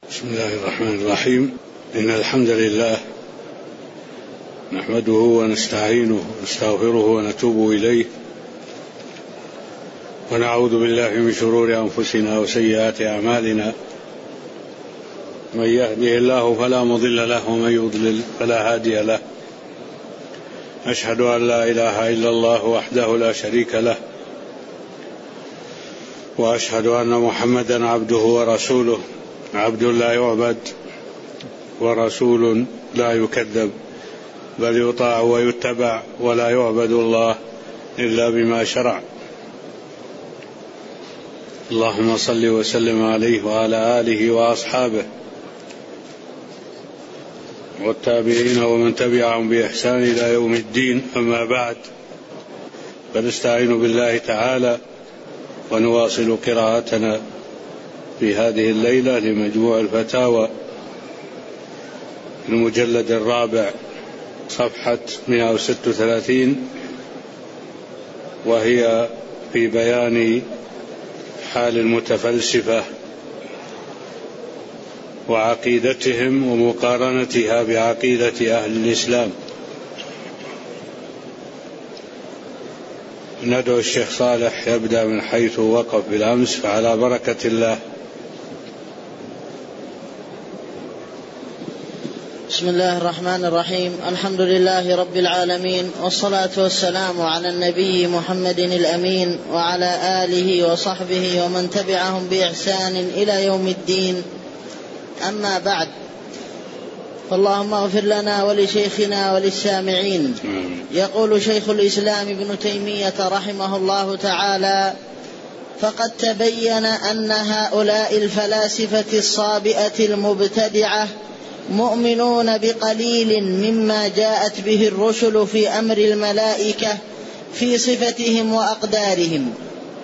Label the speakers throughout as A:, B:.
A: بسم الله الرحمن الرحيم. إن الحمد لله نحمده ونستعينه ونستغفره ونتوب إليه ونعوذ بالله من شرور أنفسنا وسيئات أعمالنا. من يهده الله فلا مضل له ومن يضلل فلا هادي له. أشهد أن لا إله إلا الله وحده لا شريك له، وأشهد أن محمدا عبده ورسوله، عبد لا يعبد ورسول لا يكذب، بل يطاع ويتبع، ولا يعبد الله إلا بما شرع. اللهم صل وسلم عليه وعلى آله وأصحابه والتابعين ومن تبعهم بإحسان إلى يوم الدين. أما بعد، فنستعين بالله تعالى ونواصل قراءتنا في هذه الليلة لمجموع الفتاوى المجلد الرابع صفحة 136، وهي في بيان حال المتفلسفة وعقيدتهم ومقارنتها بعقيدة أهل الإسلام. ندعو الشيخ صالح يبدأ من حيث وقف بالأمس، فعلى بركة الله.
B: بسم الله الرحمن الرحيم. الحمد لله رب العالمين، والصلاة والسلام على النبي محمد الأمين وعلى آله وصحبه ومن تبعهم بإحسان إلى يوم الدين. أما بعد، فاللهم اغفر لنا ولشيخنا وللسامعين. يقول شيخ الإسلام ابن تيمية رحمه الله تعالى: فقد تبين أن هؤلاء الفلاسفة الصابئة المبتدعة مؤمنون بقليل مما جاءت به الرسل في أمر الملائكة في صفتهم وأقدارهم،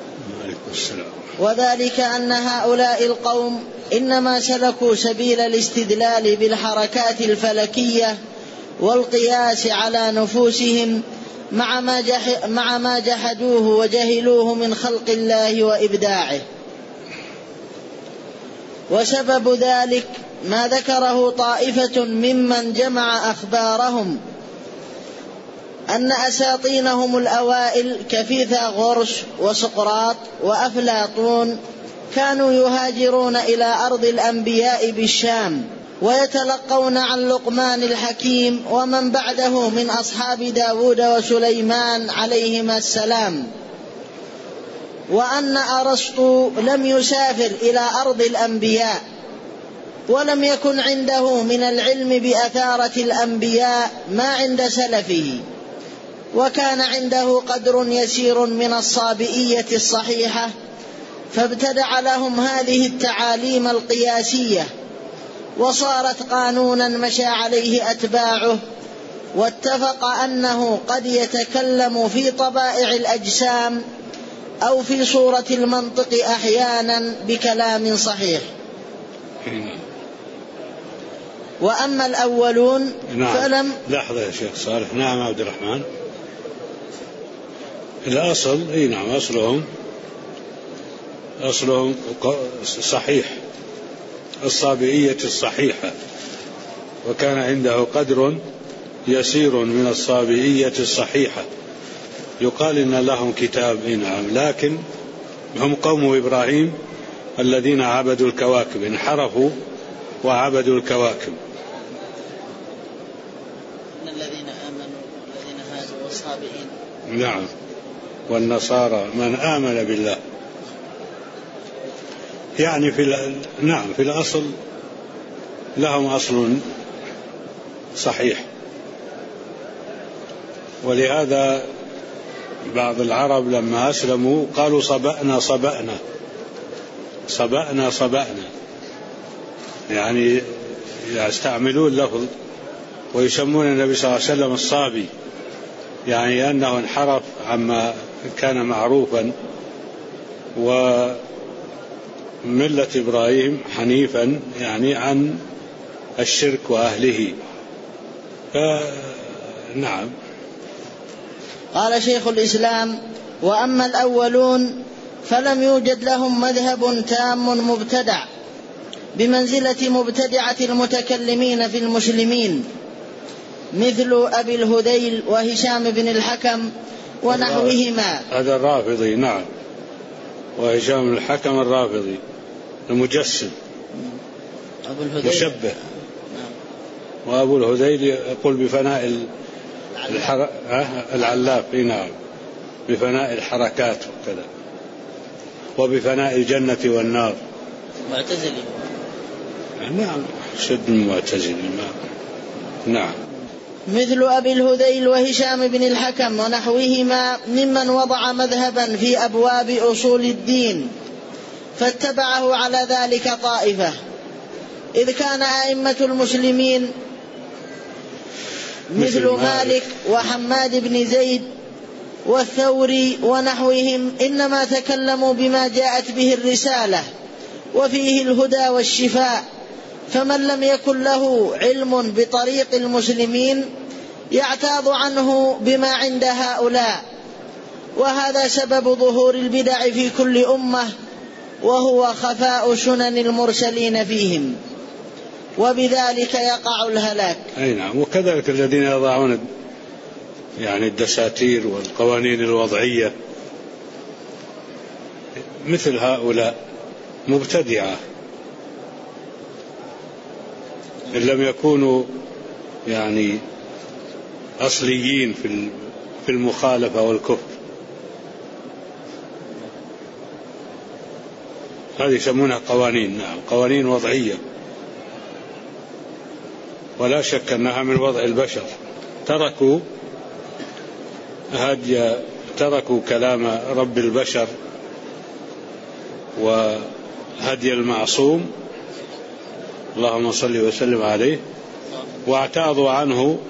B: وذلك أن هؤلاء القوم إنما سلكوا سبيل الاستدلال بالحركات الفلكية والقياس على نفوسهم مع ما جحدوه وجهلوه من خلق الله وإبداعه. وسبب ذلك ما ذكره طائفة ممن جمع أخبارهم أن أساطينهم الأوائل كفيثاغورس وسقراط وأفلاطون كانوا يهاجرون إلى أرض الأنبياء بالشام ويتلقون عن لقمان الحكيم ومن بعده من أصحاب داود وسليمان عليهما السلام، وأن أرسطو لم يسافر إلى أرض الأنبياء ولم يكن عنده من العلم بأثارة الأنبياء ما عند سلفه، وكان عنده قدر يسير من الصابئية الصحيحة، فابتدع لهم هذه التعاليم القياسية وصارت قانونا مشى عليه أتباعه، واتفق أنه قد يتكلم في طبائع الأجسام أو في صورة المنطق أحيانا بكلام صحيح. وأما الأولون فلم.
A: لحظة يا شيخ صالح. نعم عبد الرحمن. الأصل نعم أصلهم صحيح، الصابئية الصحيحة، وكان عنده قدر يسير من الصابئية الصحيحة. يقال إن لهم كتاب، نعم، لكن هم قوم إبراهيم الذين عبدوا الكواكب، انحرفوا وعبدوا الكواكب.
B: إن الذين آمنوا والذين هادوا والصابئين،
A: نعم، والنصارى من آمن بالله. يعني في الأصل لهم أصل صحيح. ولهذا بعض العرب لما أسلموا قالوا صبأنا، يعني يستعملون لفظ ويسمون النبي صلى الله عليه وسلم الصابي، يعني أنه انحرف عما كان معروفا، وملة إبراهيم حنيفا يعني عن الشرك وأهله. نعم.
B: قال شيخ الإسلام: وأما الأولون فلم يوجد لهم مذهب تام مبتدع، بمنزلة مبتدعة المتكلمين في المسلمين مثل أبي الهذيل وهشام بن الحكم ونحوهما.
A: هذا الرافضي، نعم، وهشام بن الحكم الرافضي المجسم مشبه. وأبو الهذيل يقول بفناء العلاف، نعم، بفناء الحركات وكذا، وبفناء الجنة والنار.
B: معتزلي،
A: نعم، شد المعتزلي، نعم.
B: مثل أبي الهذيل وهشام بن الحكم ونحوهما ممن وضع مذهبا في أبواب أصول الدين فاتبعه على ذلك طائفة، إذ كان أئمة المسلمين مثل مالك وحماد بن زيد والثوري ونحوهم إنما تكلموا بما جاءت به الرسالة وفيه الهدى والشفاء، فمن لم يكن له علم بطريق المسلمين يعتاض عنه بما عند هؤلاء، وهذا سبب ظهور البدع في كل أمة، وهو خفاء سنن المرسلين فيهم، وبذلك يقع الهلاك.
A: أي نعم. وكذلك الذين يضعون الدساتير والقوانين الوضعية مثل هؤلاء مبتدعة، إن لم يكونوا أصليين في المخالفة والكفر. هذه يسمونها قوانين، نعم، قوانين وضعية، ولا شك أنها من وضع البشر. تركوا كلام رب البشر وهدي المعصوم اللهم صل وسلم عليه، واعتاضوا عنه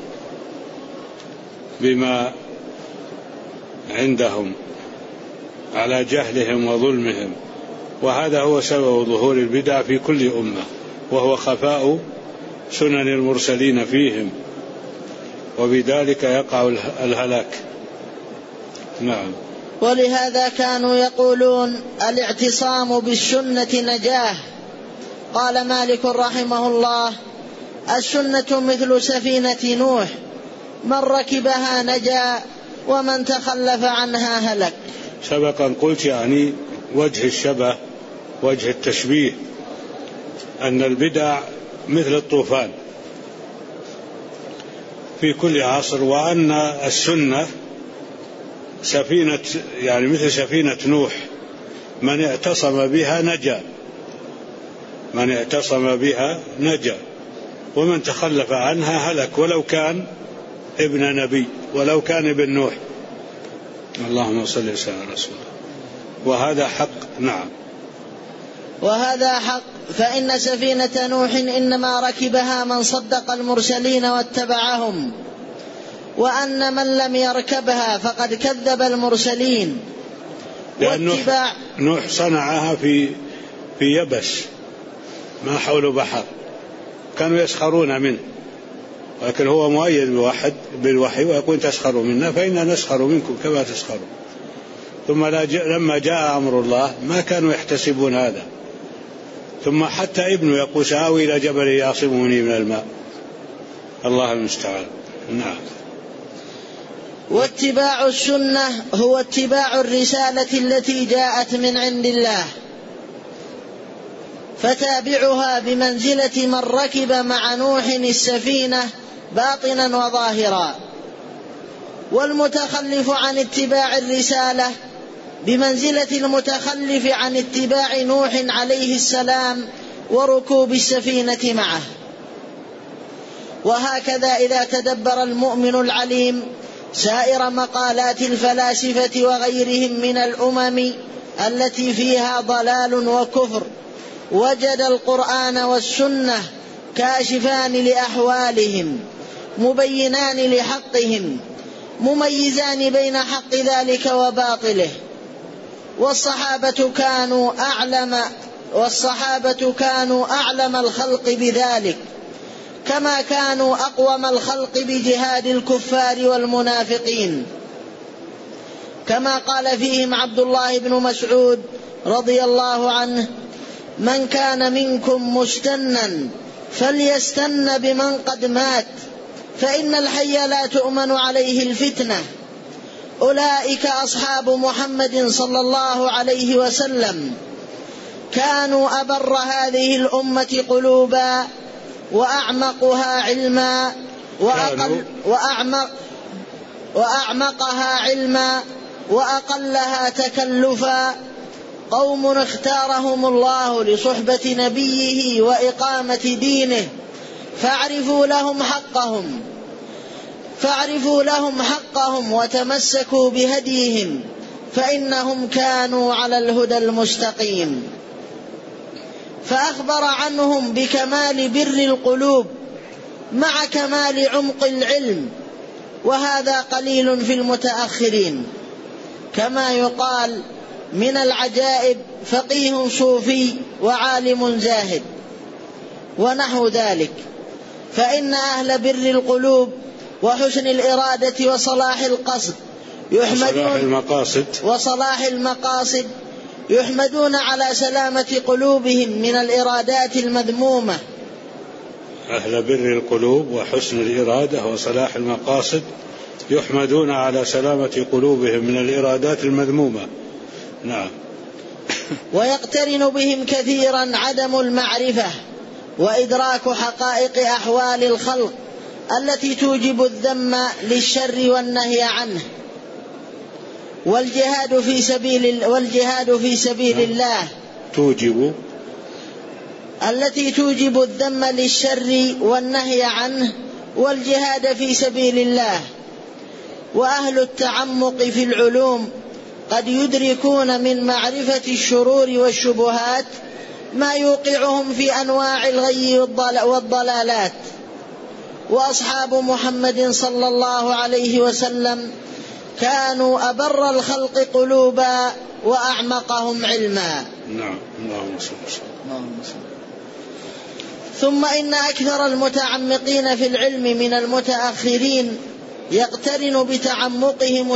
A: بما عندهم على جهلهم وظلمهم، وهذا هو سبب ظهور البدع في كل أمة، وهو خفاء سنن المرسلين فيهم، وبذلك يقع الهلاك. نعم.
B: ولهذا كانوا يقولون الاعتصام بالسنة نجاه. قال مالك رحمه الله: السنة مثل سفينة نوح، من ركبها نجا ومن تخلف عنها هلك.
A: سبقا قلت وجه الشبه، وجه التشبيه، أن البدع مثل الطوفان في كل عصر، وأن السنة سفينة مثل سفينة نوح، من اعتصم بها نجا، من اعتصم بها نجا، ومن تخلف عنها هلك، ولو كان ابن نبي، ولو كان ابن نوح. اللهم صل وسلم على رسول الله. وهذا حق. نعم.
B: وهذا حق، فإن سفينة نوح إنما ركبها من صدق المرسلين واتبعهم، وأن من لم يركبها فقد كذب المرسلين.
A: نوح صنعها في يبس ما حول بحر، كانوا يسخرون منه، لكن هو مؤيد بالوحي ويقول تسخروا منا فإنا نسخر منكم كما تسخرون. ثم لما جاء أمر الله ما كانوا يحتسبون هذا، ثم حتى ابنه يقول سآوي إلى جبل يعصمني من الماء. الله المستعان. نعم.
B: واتباع السنة هو اتباع الرسالة التي جاءت من عند الله، فتابعها بمنزلة من ركب مع نوح السفينة باطنا وظاهرا، والمتخلف عن اتباع الرسالة بمنزلة المتخلف عن اتباع نوح عليه السلام وركوب السفينة معه. وهكذا إذا تدبر المؤمن العليم سائر مقالات الفلاسفة وغيرهم من الأمم التي فيها ضلال وكفر، وجد القرآن والسنة كاشفان لأحوالهم، مبينان لحقهم، مميزان بين حق ذلك وباطله. والصحابة كانوا أعلم الخلق بذلك، كما كانوا أقوم الخلق بجهاد الكفار والمنافقين، كما قال فيهم عبد الله بن مسعود رضي الله عنه: من كان منكم مستنا فليستن بمن قد مات فإن الحي لا تؤمن عليه الفتنة. أولئك أصحاب محمد صلى الله عليه وسلم، كانوا أبر هذه الأمة قلوبا وأعمقها علما وأعمقها علما وأقلها تكلفا. قوم اختارهم الله لصحبة نبيه وإقامة دينه فاعرفوا لهم حقهم وتمسكوا بهديهم فإنهم كانوا على الهدى المستقيم. فأخبر عنهم بكمال بر القلوب مع كمال عمق العلم، وهذا قليل في المتأخرين. كما يقال: من العجائب فقيه صوفي وعالم زاهد، ونحو ذلك. فإن أهل بر القلوب وحسن الإرادة وصلاح القصد وصلاح المقاصد يحمدون على سلامة قلوبهم من الإرادات المذمومة.
A: أهل بر القلوب وحسن الإرادة وصلاح المقاصد يحمدون على سلامة قلوبهم من الإرادات المذمومة. نعم.
B: ويقترن بهم كثيرا عدم المعرفة وإدراك حقائق أحوال الخلق التي توجب الذم للشر والنهي عنه، والجهاد في سبيل الله التي توجب الذم للشر والنهي عنه والجهاد في سبيل الله. وأهل التعمق في العلوم قد يدركون من معرفة الشرور والشبهات ما يوقعهم في أنواع الغي والضلالات. وأصحاب محمد صلى الله عليه وسلم كانوا أبر الخلق قلوبا وأعمقهم علما.
A: نعم. اللهم صل وسلم.
B: ثم إن أكثر المتعمقين في العلم من المتأخرين يقترن بتعمقهم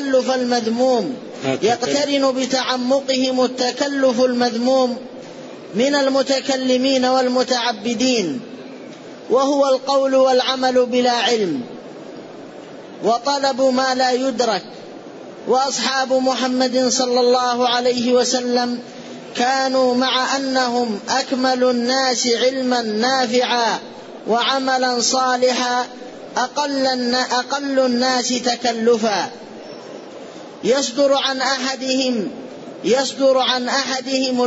B: التكلف المذموم من المتكلمين والمتعبدين، وهو القول والعمل بلا علم وطلب ما لا يدرك. وأصحاب محمد صلى الله عليه وسلم كانوا مع أنهم أكمل الناس علما نافعا وعملا صالحا أقل الناس تكلفا. يصدر عن أحدهم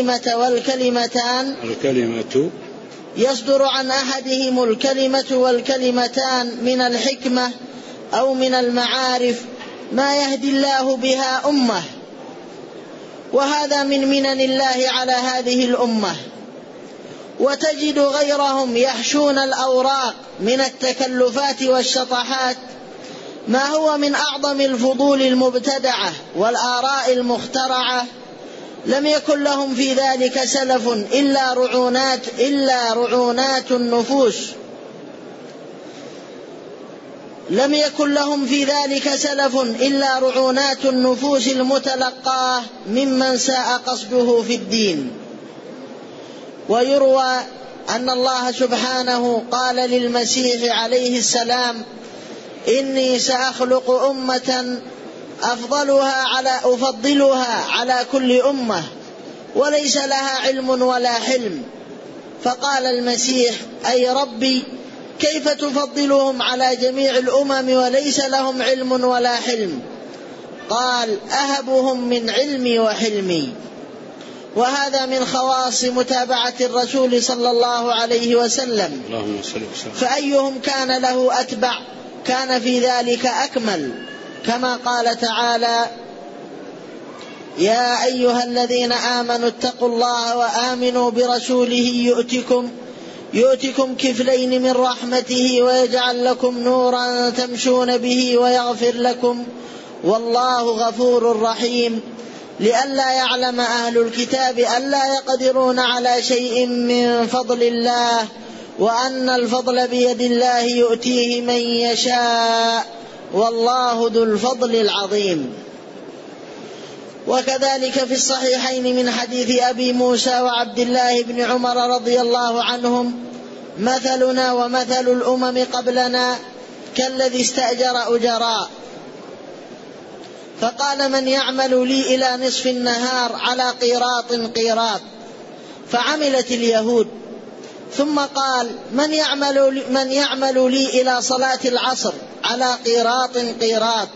B: الكلمة والكلمتان من الحكمة أو من المعارف ما يهدي الله بها أمة، وهذا من منن الله على هذه الأمة. وتجد غيرهم يحشون الأوراق من التكلفات والشطحات ما هو من أعظم الفضول المبتدعة والآراء المخترعة. لم يكن لهم في ذلك سلف إلا رعونات النفوس المتلقاه ممن ساء قصده في الدين. ويروى أن الله سبحانه قال للمسيح عليه السلام: إني سأخلق أمة أفضلها على كل أمة وليس لها علم ولا حلم. فقال المسيح: أي ربي، كيف تفضلهم على جميع الأمم وليس لهم علم ولا حلم؟ قال: أهبهم من علمي وحلمي. وهذا من خواص متابعة الرسول صلى الله عليه وسلم. فأيهم كان له أتبع كان في ذلك أكمل، كما قال تعالى: يا أيها الذين آمنوا اتقوا الله وآمنوا برسوله يؤتكم كفلين من رحمته ويجعل لكم نورا تمشون به ويغفر لكم والله غفور رحيم. لئلا يعلم أهل الكتاب ألا يقدرون على شيء من فضل الله وأن الفضل بيد الله يؤتيه من يشاء والله ذو الفضل العظيم. وكذلك في الصحيحين من حديث أبي موسى وعبد الله بن عمر رضي الله عنهم: مثلنا ومثل الأمم قبلنا كالذي استأجر أجراء، فقال: من يعمل لي إلى نصف النهار على قيراط، فعملت اليهود. ثم قال: من يعمل لي إلى صلاة العصر على قيراط،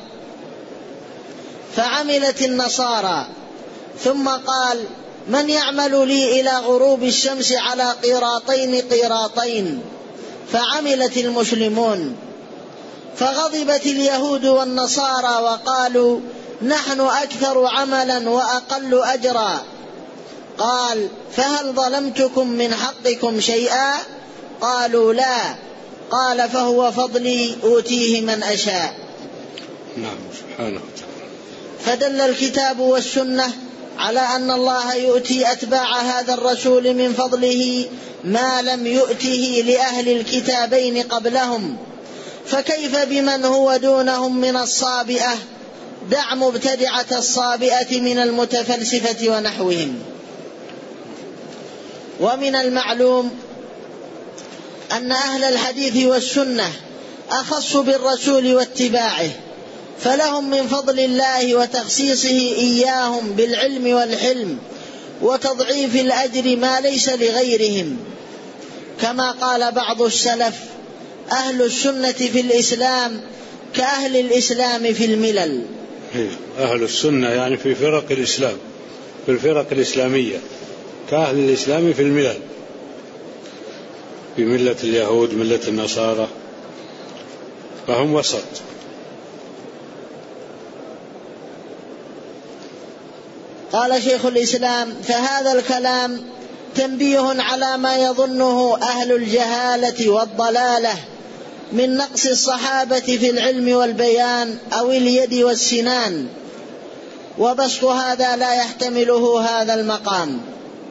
B: فعملت النصارى. ثم قال: من يعمل لي إلى غروب الشمس على قيراطين، فعملت المسلمون. فغضبت اليهود والنصارى وقالوا: نحن أكثر عملا وأقل أجرا. قال: فهل ظلمتكم من حقكم شيئا؟ قالوا: لا. قال: فهو فضلي أوتيه من أشاء.
A: نعم سبحانه وتعالى.
B: فدل الكتاب والسنة على أن الله يؤتي أتباع هذا الرسول من فضله ما لم يؤته لأهل الكتابين قبلهم، فكيف بمن هو دونهم من الصابئة؟ دع مبتدعة الصابئة من المتفلسفة ونحوهم. ومن المعلوم أن أهل الحديث والسنة أخص بالرسول واتباعه، فلهم من فضل الله وتخصيصه إياهم بالعلم والحلم وتضعيف الأجر ما ليس لغيرهم، كما قال بعض السلف: أهل السنة في الإسلام كأهل الإسلام في الملل.
A: أهل السنة يعني في فرق الإسلام، في الفرق الإسلامية، كأهل الإسلام في الملل، في ملة اليهود، ملة النصارى، فهم وسط.
B: قال شيخ الإسلام: فهذا الكلام تنبيه على ما يظنه أهل الجهالة والضلالة من نقص الصحابة في العلم والبيان أو اليد والسنان، وبسط هذا لا يحتمله هذا المقام.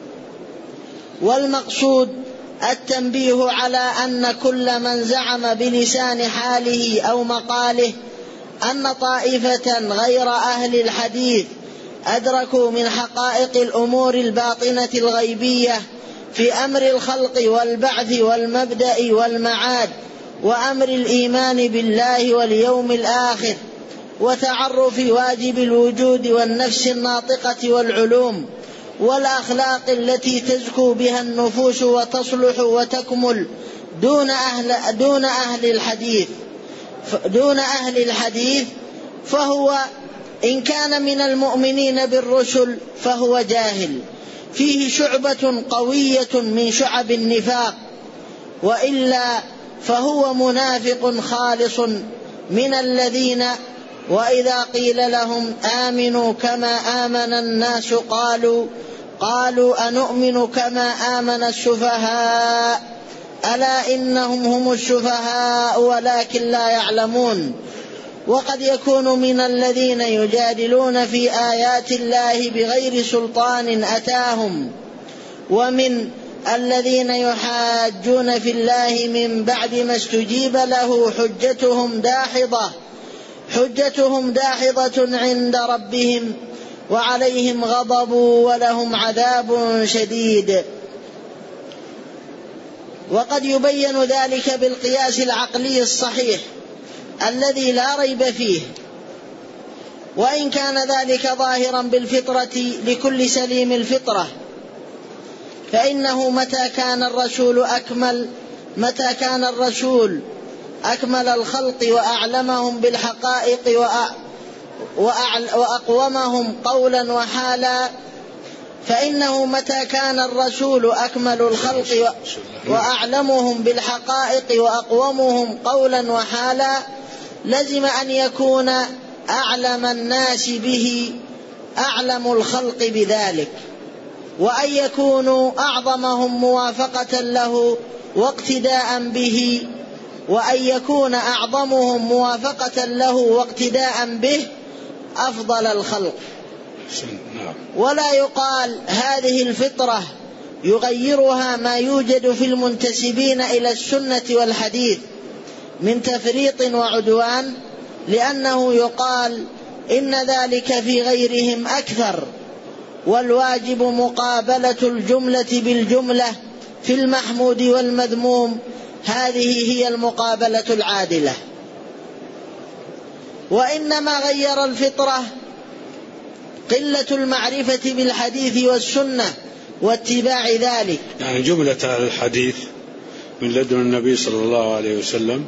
B: والمقصود التنبيه على أن كل من زعم بلسان حاله أو مقاله أن طائفة غير أهل الحديث أدركوا من حقائق الأمور الباطنة الغيبية في أمر الخلق والبعث والمبدأ والمعاد وأمر الإيمان بالله واليوم الآخر وتعرف واجب الوجود والنفس الناطقة والعلوم والأخلاق التي تزكو بها النفوس وتصلح وتكمل دون أهل الحديث، فهو إن كان من المؤمنين بالرسل فهو جاهل فيه شعبة قوية من شعب النفاق، وإلا فهو منافق خالص من الذين وإذا قيل لهم آمنوا كما آمن الناس قالوا أنؤمن كما آمن السفهاء ألا إنهم هم السفهاء ولكن لا يعلمون. وقد يكون من الذين يجادلون في آيات الله بغير سلطان أتاهم، ومن الذين يحاجون في الله من بعد ما استجيب له حجتهم داحضة عند ربهم وعليهم غضب ولهم عذاب شديد. وقد يبين ذلك بالقياس العقلي الصحيح الذي لا ريب فيه، وإن كان ذلك ظاهرا بالفطرة لكل سليم الفطرة، فإنه متى كان الرسول أكمل الخلق وأعلمهم بالحقائق وأقومهم قولا وحالا، فإنه متى كان الرسول أكمل الخلق وأعلمهم بالحقائق وأقومهم قولا وحالا لزم أن يكون أعلم الناس به أعلم الخلق بذلك، وأن يكونوا أعظمهم موافقة له واقتداء به، وأن يكون أعظمهم موافقة له واقتداء به أفضل الخلق. ولا يقال هذه الفطرة يغيرها ما يوجد في المنتسبين إلى السنة والحديث من تفريط وعدوان، لأنه يقال إن ذلك في غيرهم أكثر، والواجب مقابلة الجملة بالجملة في المحمود والمذموم، هذه هي المقابلة العادلة. وإنما غير الفطرة قلة المعرفة بالحديث والسنة واتباع ذلك.
A: يعني جملة أهل الحديث من لدن النبي صلى الله عليه وسلم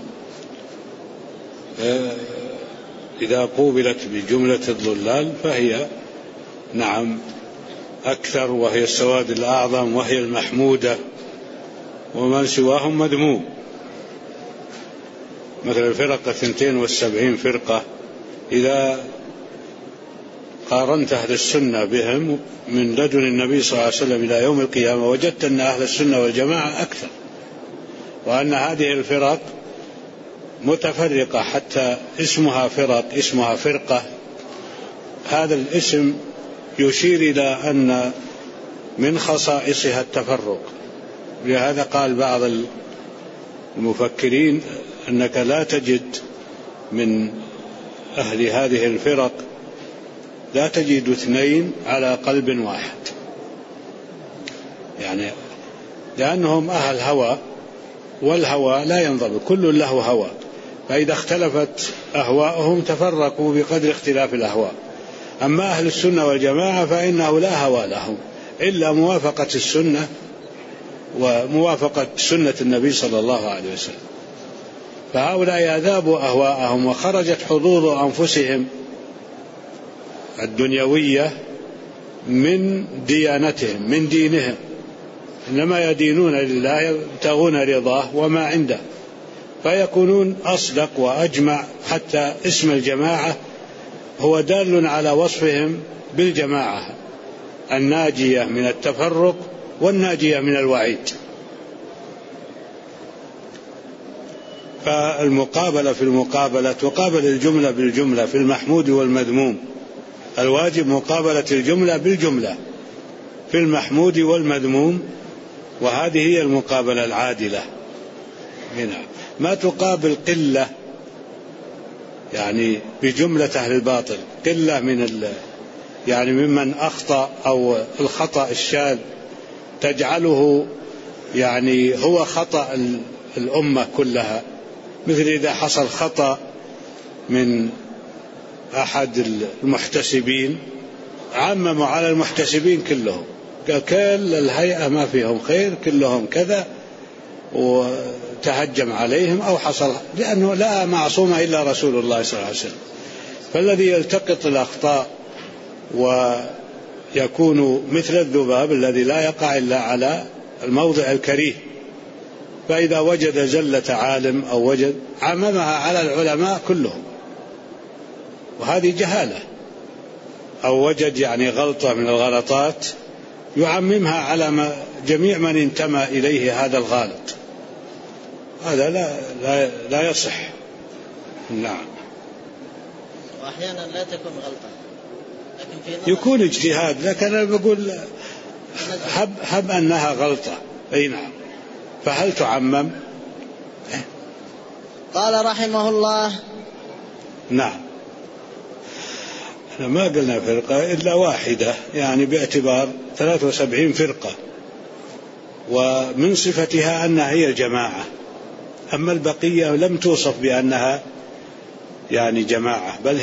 A: إذا قوبلت بجملة الضلال فهي نعم أكثر، وهي السواد الأعظم، وهي المحمودة، ومن سواهم مذموم. مثل الفرقة 72 فرقة، إذا قارنت أهل السنة بهم من لدن النبي صلى الله عليه وسلم إلى يوم القيامة وجدت أن أهل السنة والجماعة أكثر، وأن هذه الفرق متفرقة حتى اسمها فرق، اسمها فرقة. هذا الاسم يشير إلى أن من خصائصها التفرق. لهذا قال بعض المفكرين أنك لا تجد من أهل هذه الفرق، لا تجد اثنين على قلب واحد، يعني لأنهم أهل هوى، والهوى لا ينضبط، كل له هوى، فإذا اختلفت أهواءهم تفرقوا بقدر اختلاف الأهواء. أما أهل السنة والجماعة فإنه لا هوى لهم إلا موافقة السنة وموافقة سنة النبي صلى الله عليه وسلم. فهؤلاء أذابوا أهواءهم وخرجت حظوظ أنفسهم الدنيوية من ديانتهم، من دينهم، إنما يدينون لله يبتغون رضاه وما عنده، فيكونون أصدق وأجمع. حتى اسم الجماعة هو دال على وصفهم بالجماعة الناجية من التفرق والناجية من الوعيد. فالمقابلة في المقابلة تقابل الجملة بالجملة في المحمود والمذموم. الواجب مقابلة الجملة بالجملة في المحمود والمذموم، وهذه هي المقابلة العادلة. هنا ما تقابل قلة يعني بجملة أهل الباطل، قلة من يعني ممن أخطأ أو الخطأ الشاذ تجعله يعني هو خطأ الأمة كلها. مثل إذا حصل خطأ من أحد المحتسبين عمموا على المحتسبين كلهم، قال كل الهيئة ما فيهم خير، كلهم كذا، وتهجم عليهم أو حصل، لأنه لا معصوم إلا رسول الله صلى الله عليه وسلم. فالذي يلتقط الأخطاء ويكون مثل الذباب الذي لا يقع إلا على الموضع الكريه، فإذا وجد زلة عالم أو وجد عممها على العلماء كلهم، وهذه جهالة. أو وجد يعني غلطة من الغلطات يعممها على جميع من انتمى إليه هذا الغالط، هذا لا يصح. نعم.
B: وأحيانا لا تكون غلطة، لكن في
A: يكون اجتهاد، لكن أنا بقول هب أنها غلطة. أي نعم. فهل تعمم؟
B: قال رحمه الله.
A: نعم. احنا ما قلنا فرقة إلا واحدة، يعني باعتبار 73 فرقة، ومن صفتها أنها هي الجماعة. أما البقية لم توصف بأنها يعني جماعة، بل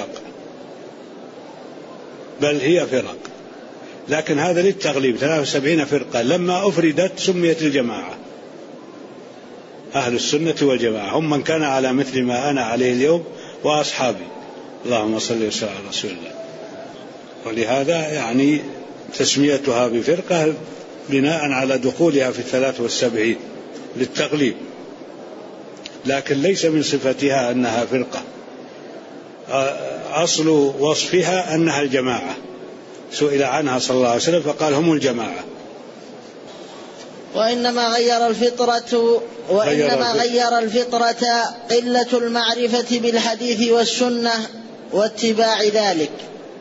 A: هي فرق. لكن هذا للتغليب، 73 فرقة لما أفردت سميت الجماعة. أهل السنة والجماعة هم من كان على مثل ما أنا عليه اليوم وأصحابي، اللهم صل وسلم على رسول الله. ولهذا يعني تسميتها بفرقة بناء على دخولها في 73 للتغليب، لكن ليس من صفتها أنها فرقة. أصل وصفها أنها الجماعة، سئل عنها صلى الله عليه وسلم فقال هم الجماعة.
B: وإنما غير الفطرة قلة المعرفة بالحديث والسنة واتباع ذلك،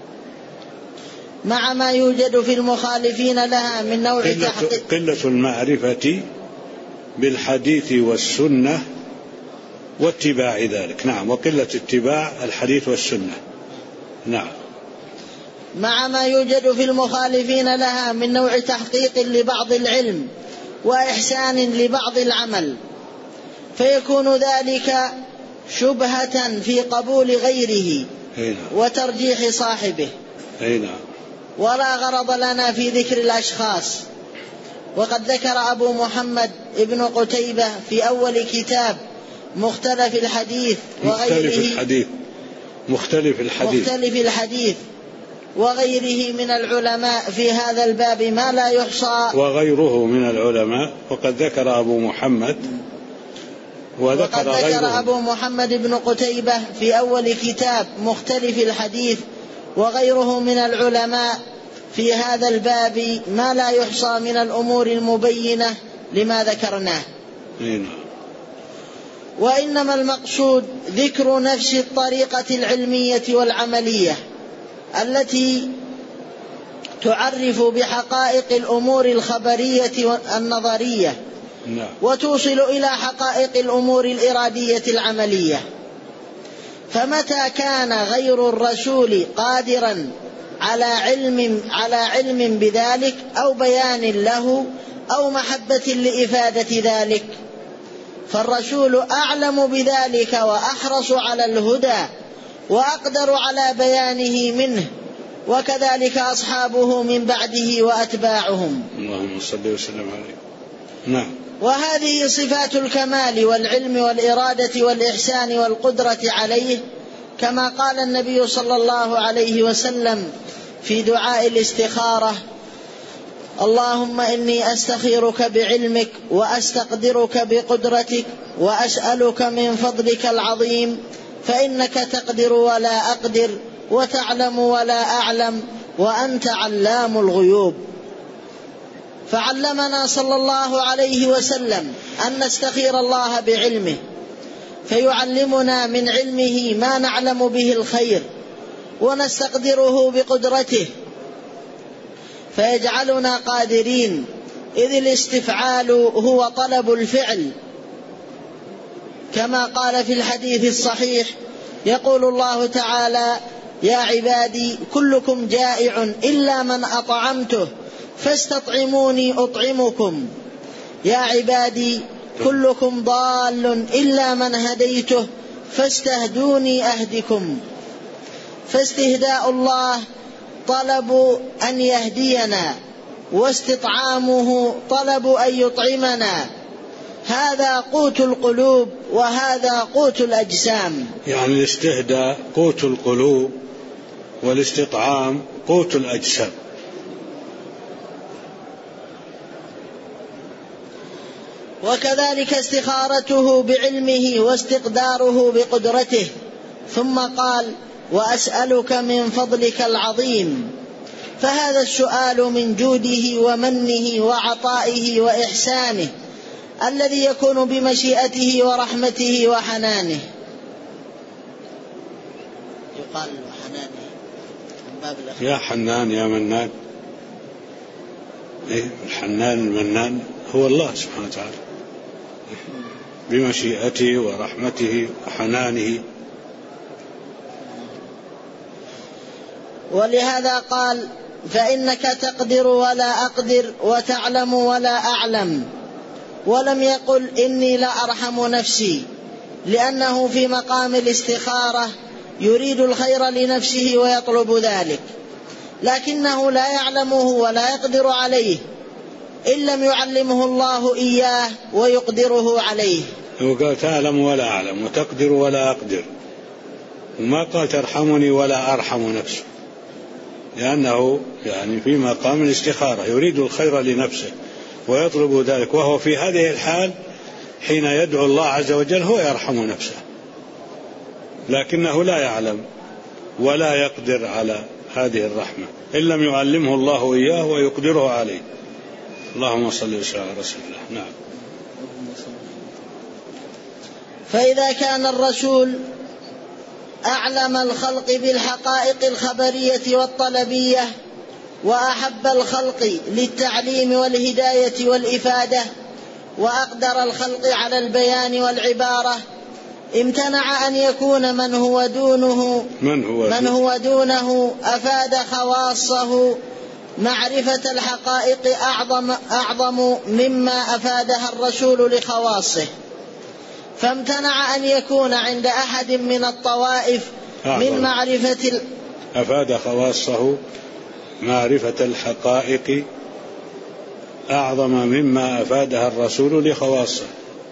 B: مع ما يوجد في المخالفين لها من نوع تحقيق.
A: قلة المعرفة بالحديث والسنة واتباع ذلك. نعم. وقلة اتباع الحديث والسنة. نعم.
B: مع ما يوجد في المخالفين لها من نوع تحقيق لبعض العلم وإحسان لبعض العمل، فيكون ذلك شبهة في قبول غيره وترجيح صاحبه. ولا غرض لنا في ذكر الأشخاص. وقد ذكر أبو محمد ابن قتيبة في أول كتاب مختلف الحديث وغيره من العلماء في هذا الباب ما لا يحصى.
A: وغيره من العلماء. وقد ذكر أبو محمد
B: أبو محمد بن قتيبة في أول كتاب مختلف الحديث وغيره من العلماء في هذا الباب ما لا يحصى من الأمور المبينة لما ذكرناه. وإنما المقصود ذكر نفس الطريقة العلمية والعملية التي تعرف بحقائق الأمور الخبرية النظرية وتوصل إلى حقائق الأمور الإرادية العملية. فمتى كان غير الرسول قادرا على علم بذلك أو بيان له أو محبة لإفادة ذلك، فالرسول أعلم بذلك وأحرص على الهدى وأقدر على بيانه منه، وكذلك أصحابه من بعده وأتباعهم.
A: اللهم صل وسلم عليه. نعم.
B: وهذه صفات الكمال والعلم والإرادة والإحسان والقدرة عليه، كما قال النبي صلى الله عليه وسلم في دعاء الاستخارة: اللهم إني أستخيرك بعلمك وأستقدرك بقدرتك وأسألك من فضلك العظيم، فإنك تقدر ولا أقدر وتعلم ولا أعلم وأنت علام الغيوب. فعلمنا صلى الله عليه وسلم أن نستخير الله بعلمه، فيعلمنا من علمه ما نعلم به الخير، ونستقدره بقدرته فيجعلنا قادرين، إذ الاستفعال هو طلب الفعل، كما قال في الحديث الصحيح: يقول الله تعالى: يا عبادي كلكم جائع إلا من أطعمته فاستطعموني أطعمكم، يا عبادي كلكم ضال إلا من هديته فاستهدوني أهدكم. فاستهداء الله طلب أن يهدينا، واستطعامه طلب أن يطعمنا. هذا قوت القلوب وهذا قوت الأجسام.
A: يعني الاستهداء قوت القلوب والاستطعام قوت الأجسام.
B: وكذلك استخارته بعلمه واستقداره بقدرته. ثم قال: وأسألك من فضلك العظيم. فهذا السؤال من جوده ومنه وعطائه وإحسانه الذي يكون بمشيئته ورحمته وحنانه. يقال حنانه من باب
A: يا حنان يا منان. الحنان المنان هو الله سبحانه وتعالى بمشيئته ورحمته وحنانه.
B: ولهذا قال: فإنك تقدر ولا أقدر وتعلم ولا أعلم، ولم يقل إني لا أرحم نفسي، لأنه في مقام الاستخارة يريد الخير لنفسه ويطلب ذلك، لكنه لا يعلمه ولا يقدر عليه إن لم يعلمه الله إياه ويقدره عليه.
A: وقال: تعلم ولا أعلم وتقدر ولا أقدر، وما قال ترحمني ولا أرحم نفسي، لأنه يعني في مقام الاستخارة يريد الخير لنفسه ويطلب ذلك، وهو في هذه الحال حين يدعو الله عز وجل هو يرحم نفسه، لكنه لا يعلم ولا يقدر على هذه الرحمة إن لم يعلمه الله إياه ويقدره عليه. اللهم صل وسلم على رسول الله. نعم.
B: فإذا كان الرسول أعلم الخلق بالحقائق الخبرية والطلبية وأحب الخلق للتعليم والهداية والإفادة، وأقدر الخلق على البيان والعبارة، امتنع أن يكون من هو دونه أفاد خواصه معرفة الحقائق أعظم مما أفادها الرسول لخواصه، فامتنع أن يكون عند أحد من الطوائف من معرفة
A: أفاد خواصه معرفة الحقائق أعظم مما أفادها الرسول لخواصه.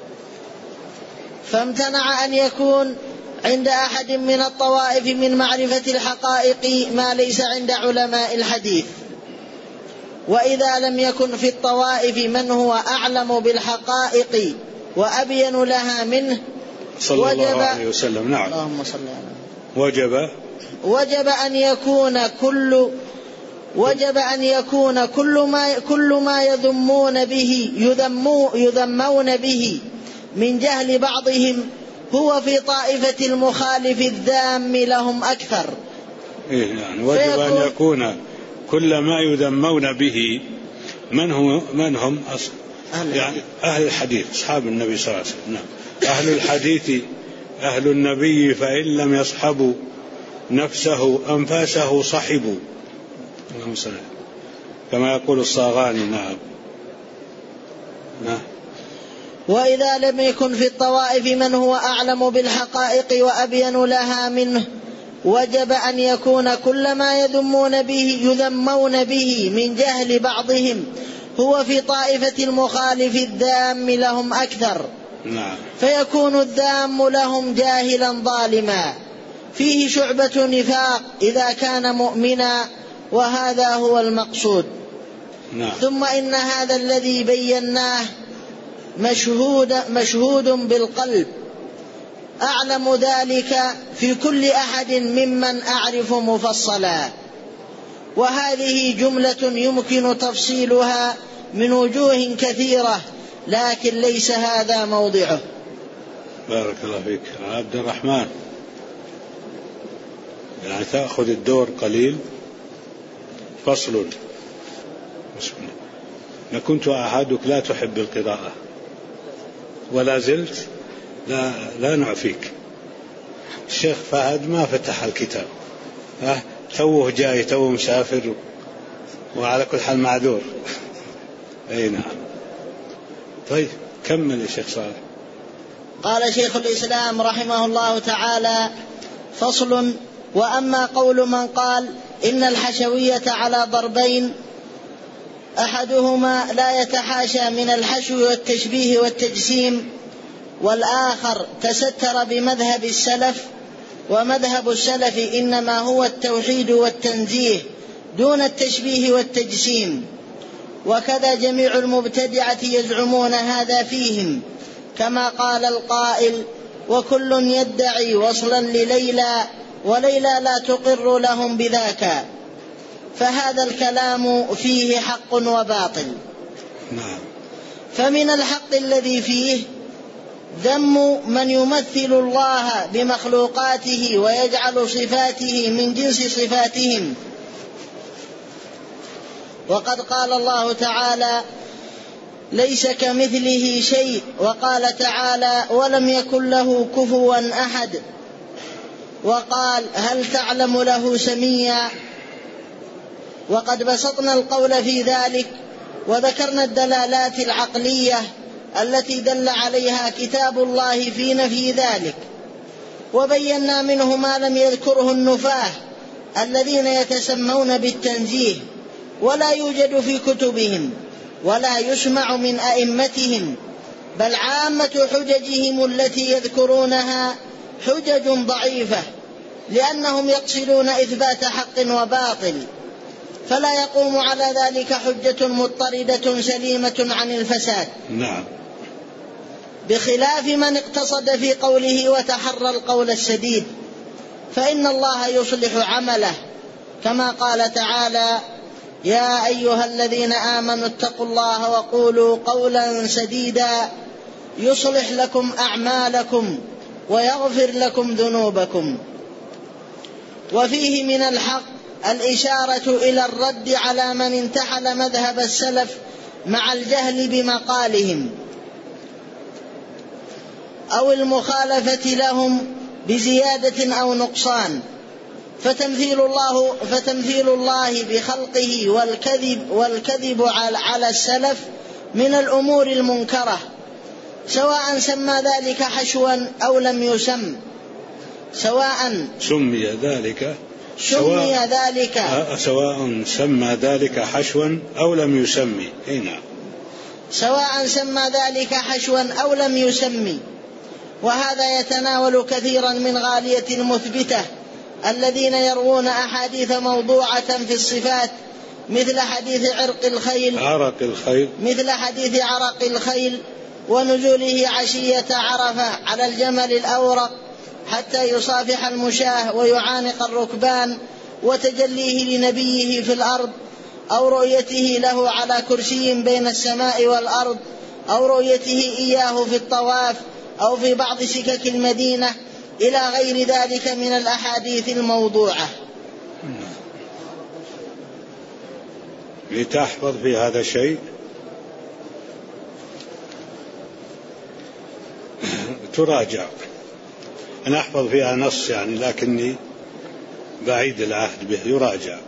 B: فامتنع أن يكون عند أحد من الطوائف من معرفة الحقائق ما ليس عند علماء الحديث. وإذا لم يكن في الطوائف من هو أعلم بالحقائق وأبين لها منه
A: صلى الله عليه وسلم. نعم.
B: اللهم صل على وجب أن يكون كل ما يذمون به من جهل بعضهم هو في طائفة المخالف الذام لهم أكثر.
A: يعني وجب أن يكون كل ما يذمون به من هم يعني أهل الحديث أصحاب النبي صلى الله عليه وسلم. أهل الحديث أهل النبي فإن لم يصحبوا نفسه أنفاسه صحبوا، كما يقول الصاغاني. نعم.
B: وإذا لم يكن في الطوائف من هو أعلم بالحقائق وأبين لها منه وجب أن يكون كل ما يذمون به من جهل بعضهم هو في طائفة المخالف الذام لهم أكثر. فيكون الذام لهم جاهلا ظالما فيه شعبة نفاق إذا كان مؤمنا، وهذا هو المقصود. ثم إن هذا الذي بيناه مشهود بالقلب، أعلم ذلك في كل أحد ممن أعرف مفصلا، وهذه جملة يمكن تفصيلها من وجوه كثيرة لكن ليس هذا موضعه.
A: بارك الله فيك عبد الرحمن. يعني تأخذ الدور قليل. فصل. أنا كنت أعهدك لا تحب القراءة ولا زلت لا نعفيك. الشيخ فهد ما فتح الكتاب، توه جاي توه مسافر، وعلى كل حال معذور. أي نعم. طيب كمل يا شيخ صالح.
B: قال شيخ الإسلام رحمه الله تعالى: فصل. وأما قول من قال إن الحشوية على ضربين، أحدهما لا يتحاشى من الحشو والتشبيه والتجسيم، والآخر تستر بمذهب السلف، ومذهب السلف إنما هو التوحيد والتنزيه دون التشبيه والتجسيم. وكذا جميع المبتدعة يزعمون هذا فيهم، كما قال القائل: وكل يدعي وصلا لليلى وليلى لا تقر لهم بذاك. فهذا الكلام فيه حق وباطل. فمن الحق الذي فيه ذم من يمثل الله بمخلوقاته ويجعل صفاته من جنس صفاتهم، وقد قال الله تعالى: ليس كمثله شيء، وقال تعالى: ولم يكن له كفوا أحد، وقال: هل تعلم له سميا. وقد بسطنا القول في ذلك وذكرنا الدلالات العقلية التي دل عليها كتاب الله في نفي ذلك، وبينا منه ما لم يذكره النفاة الذين يتسمون بالتنزيه ولا يوجد في كتبهم ولا يسمع من أئمتهم، بل عامة حججهم التي يذكرونها حجج ضعيفة، لأنهم يقصدون إثبات حق وباطل، فلا يقوم على ذلك حجة مضطردة سليمة عن الفساد. بخلاف من اقتصد في قوله وتحرى القول السديد، فإن الله يصلح عمله، كما قال تعالى: يا أيها الذين آمنوا اتقوا الله وقولوا قولا سديدا يصلح لكم أعمالكم ويغفر لكم ذنوبكم. وفيه من الحق الإشارة إلى الرد على من انتحل مذهب السلف مع الجهل بمقالهم. أو المخالفة لهم بزيادة أو نقصان، فتمثيل الله بخلقه والكذب على السلف من الأمور المنكرة، سواء سمى ذلك حشوا أو لم يسم، سواء سمي
A: ذلك حشوا أو لم يسمي.
B: سواء سمى ذلك حشوا أو لم يسمي. وهذا يتناول كثيرا من غالية المثبتة الذين يروون أحاديث موضوعة في الصفات، مثل حديث عرق الخيل ونزوله عشية عرفة على الجمل الأورق حتى يصافح المشاة ويعانق الركبان، وتجليه لنبيه في الأرض، أو رؤيته له على كرسي بين السماء والأرض، أو رؤيته إياه في الطواف أو في بعض سكك المدينة، إلى غير ذلك من الأحاديث الموضوعة.
A: لتحفظ في هذا الشيء تراجع. أنا أحفظ فيها نص لكني بعيد العهد به، يراجع.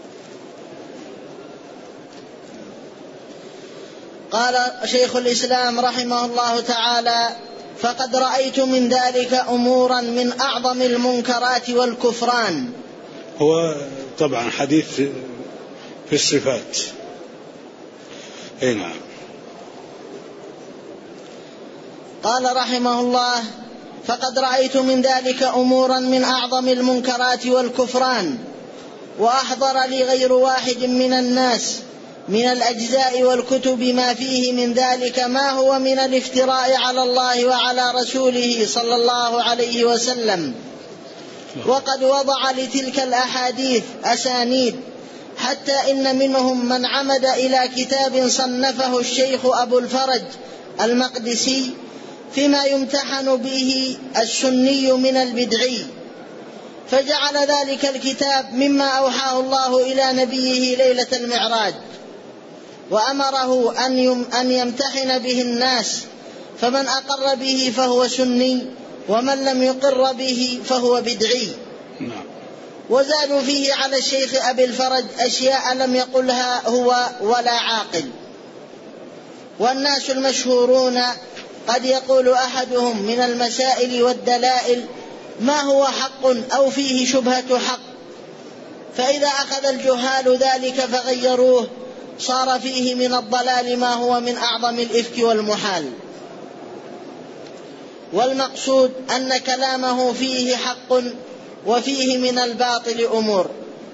B: قال شيخ الإسلام رحمه الله تعالى: فقد رأيت من ذلك أمورا من أعظم المنكرات والكفران.
A: هو طبعا حديث في الصفات. نعم.
B: قال رحمه الله: فقد رأيت من ذلك أمورا من أعظم المنكرات والكفران، وأحضر لي غير واحد من الناس من الأجزاء والكتب ما فيه من ذلك ما هو من الافتراء على الله وعلى رسوله صلى الله عليه وسلم. وقد وضع لتلك الأحاديث أسانيد، حتى إن منهم من عمد إلى كتاب صنفه الشيخ أبو الفرج المقدسي فيما يمتحن به السني من البدعي، فجعل ذلك الكتاب مما أوحاه الله إلى نبيه ليلة المعراج، وأمره أن يمتحن به الناس، فمن أقر به فهو سني، ومن لم يقر به فهو بدعي. وزادوا فيه على الشيخ أبي الفرج أشياء لم يقلها هو ولا عاقل. والناس المشهورون قد يقول أحدهم من المسائل والدلائل ما هو حق أو فيه شبهة حق، فإذا أخذ الجهال ذلك فغيروه صار فيه من الضلال ما هو من أعظم الإفك والمحال. والمقصود أن كلامه فيه حق وفيه من الباطل أمور.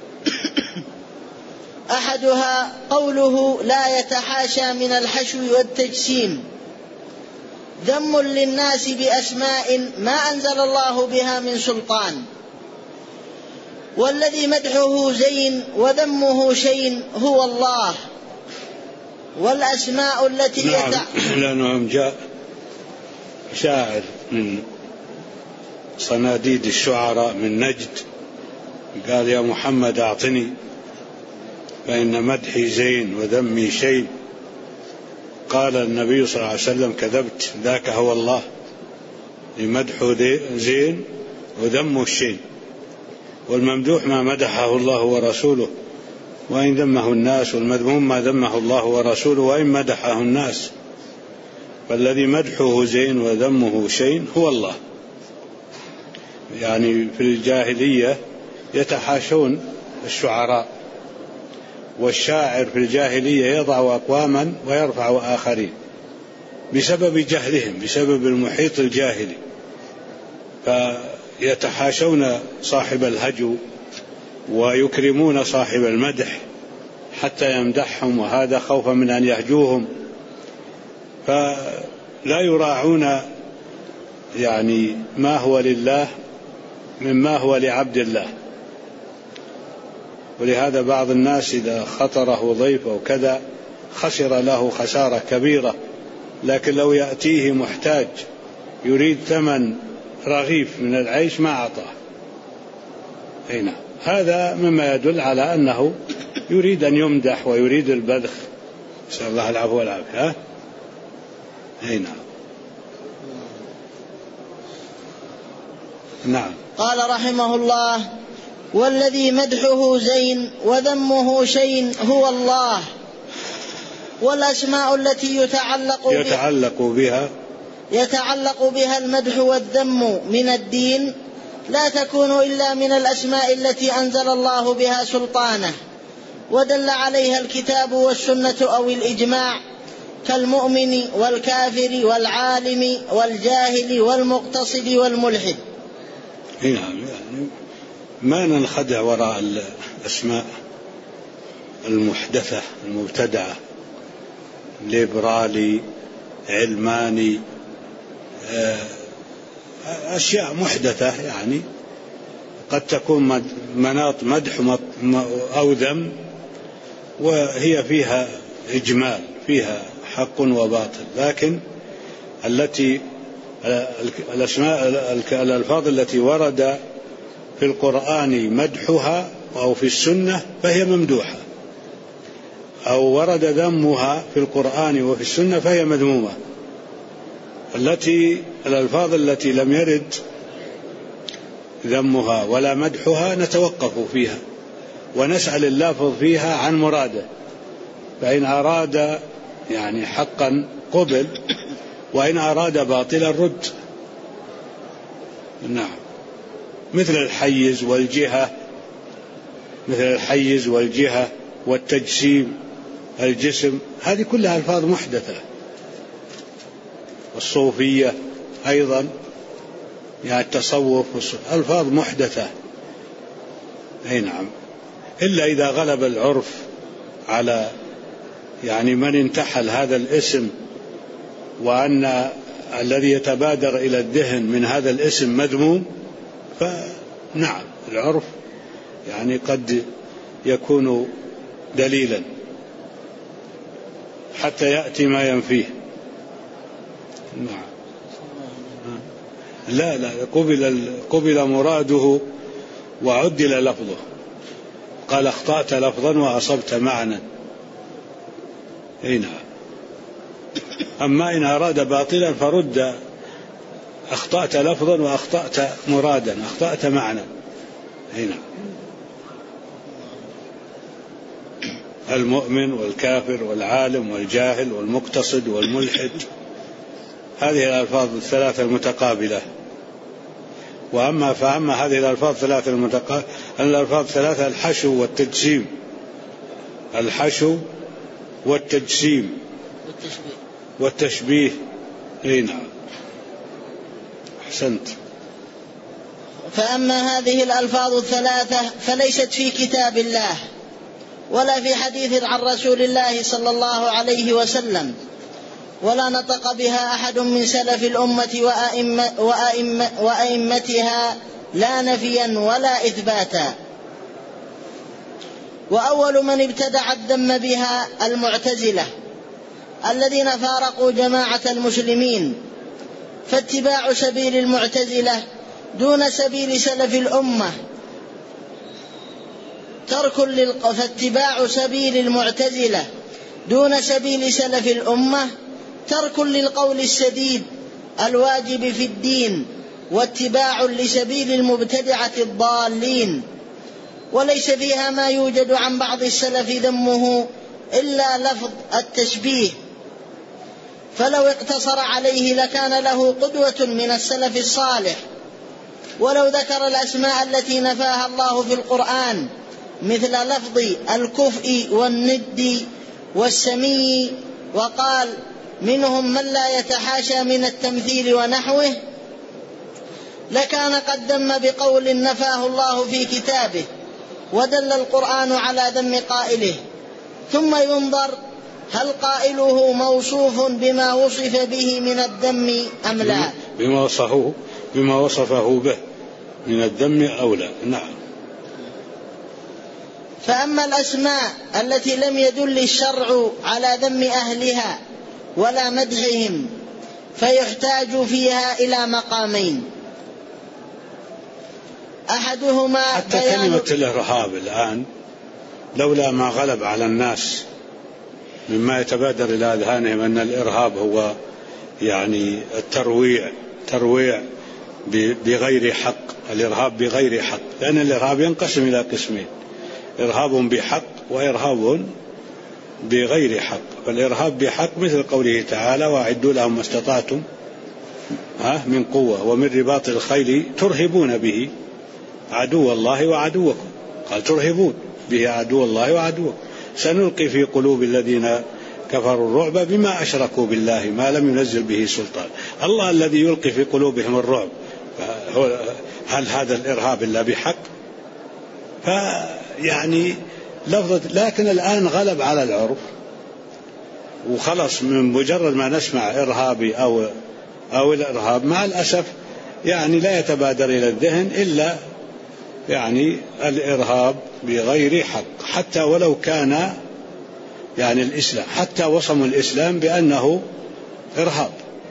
B: أحدها قوله لا يتحاشى من الحشو والتجسيم، ذم للناس بأسماء ما أنزل الله بها من سلطان، والذي مدحه زين وذمه شين هو الله. والأسماء التي
A: لأنهم جاء شاعر من صناديد الشعراء من نجد قال: يا محمد أعطني فإن مدحي زين وذمي شين. قال النبي صلى الله عليه وسلم: كذبت، ذاك هو الله، لمدحه زين وذمه الشين، والممدوح ما مدحه الله ورسوله وإن ذمه الناس، والمذموم ما ذمه الله ورسوله وإن مدحه الناس، فالذي مدحه زين وذمه شين هو الله. في الجاهلية يتحاشون الشعراء، والشاعر في الجاهلية يضع أقواما ويرفع آخرين بسبب جهلهم، بسبب المحيط الجاهلي، فيتحاشون صاحب الهجو ويكرمون صاحب المدح حتى يمدحهم، وهذا خوفا من أن يهجوهم، فلا يراعون ما هو لله مما هو لعبد الله. ولهذا بعض الناس إذا خطره ضيف أو كذا خسر له خسارة كبيرة، لكن لو يأتيه محتاج يريد ثمن رغيف من العيش ما أعطاه. هذا مما يدل على أنه يريد أن يمدح ويريد البذخ، نسأل الله العفو والعافية. نعم.
B: قال رحمه الله: والذي مدحه زين وذمه شين هو الله. والأسماء التي يتعلق بها المدح والذم من الدين لا تكون إلا من الأسماء التي أنزل الله بها سلطانه ودل عليها الكتاب والسنة أو الإجماع، كالمؤمن والكافر والعالم والجاهل والمقتصد والملحد.
A: نعم. يعني ما ننخدع وراء الأسماء المحدثة المبتدعة، ليبرالي، علماني، أشياء محدثة، يعني قد تكون مناط مدح أو ذم، وهي فيها إجمال، فيها حق وباطل. لكن الألفاظ التي ورد في القرآن مدحها أو في السنة فهي ممدوحة، أو ورد ذمها في القرآن وفي السنة فهي مذمومة. الألفاظ التي لم يرد ذمها ولا مدحها نتوقف فيها ونسأل اللافظ فيها عن مراده، فإن أراد يعني حقا قبل، وإن أراد باطلا رد. نعم. مثل الحيز والجهة والتجسيم، الجسم، هذه كلها ألفاظ محدثة. والصوفية أيضا، يعني التصوف، ألفاظ محدثة. أي نعم. إلا إذا غلب العرف على يعني من انتحل هذا الاسم، وأن الذي يتبادر إلى الذهن من هذا الاسم مذموم، فنعم العرف يعني قد يكون دليلا حتى يأتي ما ينفيه. نعم. لا قبل مراده وعدل لفظه. قال: أخطأت لفظا وأصبت معنى. نعم. أما إن أراد باطلا فرد: أخطأت لفظا وأخطأت مرادا، أخطأت معنى. نعم. المؤمن والكافر والعالم والجاهل والمقتصد والملحد، هذه الألفاظ الثلاثة المتقابلة. فأما هذه الألفاظ الثلاثة الحشو والتجسيم والتشبيه. نعم. أحسنت.
B: فأما هذه الألفاظ الثلاثة فليست في كتاب الله ولا في حديث عن رسول الله صلى الله عليه وسلم، ولا نطق بها أحد من سلف الأمة وأئمتها، لا نفيا ولا إثباتا. وأول من ابتدع الذم بها المعتزلة الذين فارقوا جماعة المسلمين، فاتباع سبيل المعتزلة دون سبيل سلف الأمة فاتباع سبيل المعتزلة دون سبيل سلف الأمة ترك للقول السديد الواجب في الدين، واتباع لسبيل المبتدعة الضالين، وليس فيها ما يوجد عن بعض السلف ذمه إلا لفظ التشبيه، فلو اقتصر عليه لكان له قدوة من السلف الصالح. ولو ذكر الأسماء التي نفاها الله في القرآن مثل لفظ الكفء والند والسمي، وقال: منهم من لا يتحاشى من التمثيل ونحوه، لكان قد ذم بقول نفاه الله في كتابه، ودل القرآن على ذم قائله. ثم ينظر هل قائله موصوف بما وصف به من الذم أم لا،
A: بما وصفه به من الذم أو لا. نعم.
B: فأما الأسماء التي لم يدل الشرع على ذم أهلها ولا مدحهم فيحتاج فيها إلى مقامين: أحدهما
A: حتى كلمة الإرهاب الآن لولا ما غلب على الناس مما يتبادر إلى أذهانهم أن الإرهاب هو يعني ترويع بغير حق، الإرهاب بغير حق، لأن الإرهاب ينقسم إلى قسمين: إرهاب بحق وإرهاب بغير حق. فالإرهاب بحق مثل قوله تعالى: وأعدوا لهم ما استطعتم من قوة ومن رباط الخيل ترهبون به عدو الله وعدوكم. قال ترهبون به عدو الله وعدوكم. سنلقي في قلوب الذين كفروا الرعب بما أشركوا بالله ما لم ينزل به سلطان. الله الذي يلقي في قلوبهم الرعب، هل هذا الإرهاب إلا بحق؟ فيعني لفظة، لكن الآن غلب على العرف وخلص، من مجرد ما نسمع إرهابي أو الإرهاب مع الأسف يعني لا يتبادر إلى الذهن إلا يعني الإرهاب بغير حق، حتى ولو كان يعني الإسلام، حتى وصموا الإسلام بأنه إرهاب.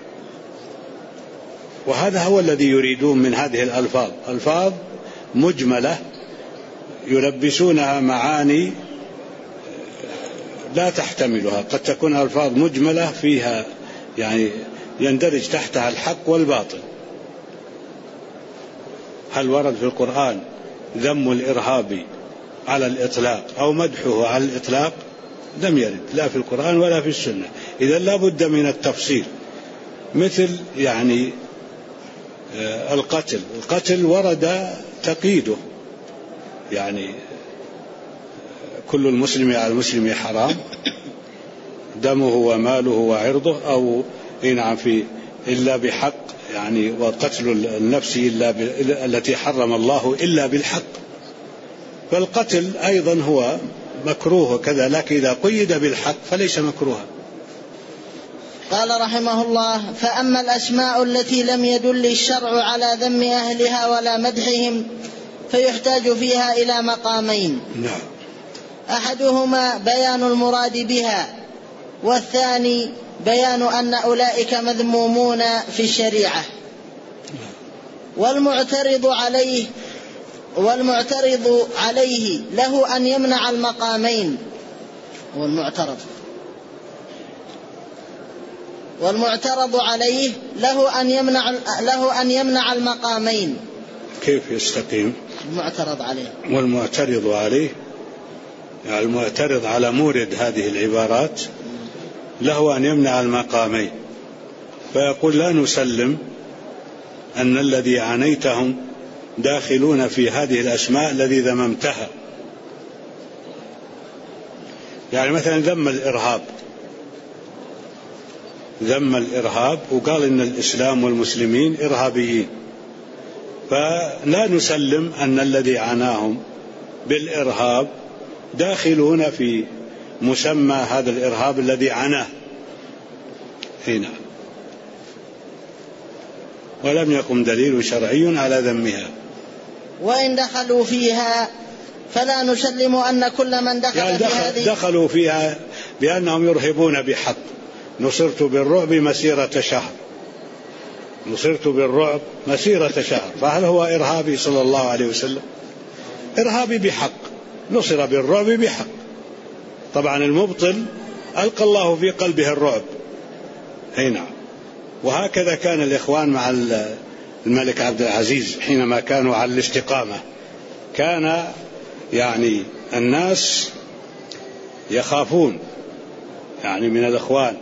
A: وهذا هو الذي يريدون من هذه الألفاظ، ألفاظ مجملة يلبسونها معاني لا تحتملها. قد تكون ألفاظ مجملة فيها يعني يندرج تحتها الحق والباطل. هل ورد في القرآن ذم الإرهاب على الإطلاق أو مدحه على الإطلاق؟ لم يرد، لا في القرآن ولا في السنة. إذن لا بد من التفصيل. مثل يعني القتل ورد تقييده، يعني كل المسلم على المسلم حرام، دمه وماله وعرضه، أو نعم إلا بحق، يعني وقتل النفس التي حرم الله إلا بالحق. فالقتل أيضا هو مكروه كذا، لكن إذا قيد بالحق فليس مكروها.
B: قال رحمه الله: فأما الأسماء التي لم يدل الشرع على ذم أهلها ولا مدحهم فيحتاج فيها إلى مقامين:
A: نعم.
B: أحدهما بيان المراد بها، والثاني بيان أن أولئك مذمومون في الشريعة. والمعترض عليه له أن يمنع المقامين. والمعترض عليه له أن يمنع المقامين.
A: كيف يستقيم؟
B: المعترض عليه
A: والمعترض عليه، يعني المعترض على مورد هذه العبارات له أن يمنع المقامين، فيقول: لا نسلم أن الذي عنيتهم داخلون في هذه الأسماء الذي ذممتها. يعني مثلا ذم الإرهاب وقال إن الإسلام والمسلمين إرهابيين، فلا نسلم أن الذي عناهم بالإرهاب داخلون في مسمى هذا الإرهاب الذي عناه هنا، ولم يقم دليل شرعي على ذمها.
B: وإن دخلوا فيها فلا نسلم أن كل من دخل
A: يعني
B: في هذه
A: دخلوا فيها بأنهم يرهبون بحق. نصرت بالرعب مسيرة شهر، فهل هو إرهابي صلى الله عليه وسلم؟ إرهابي بحق، نصر بالرعب بحق. طبعا المبطل ألقى الله في قلبه الرعب هنا. وهكذا كان الإخوان مع الملك عبد العزيز حينما كانوا على الاستقامة، كان يعني الناس يخافون يعني من الإخوان،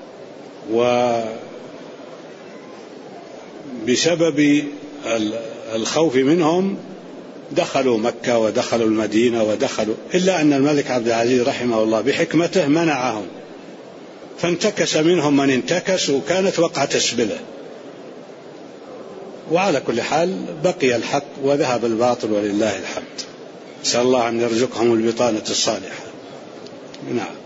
A: وبسبب الخوف منهم دخلوا مكة ودخلوا المدينة إلا أن الملك عبد العزيز رحمه الله بحكمته منعهم، فانتكس منهم من انتكس، وكانت وقعة اسبلة. وعلى كل حال بقي الحق وذهب الباطل ولله الحمد. نسأل الله أن يرزقهم البطانة الصالحة. نعم.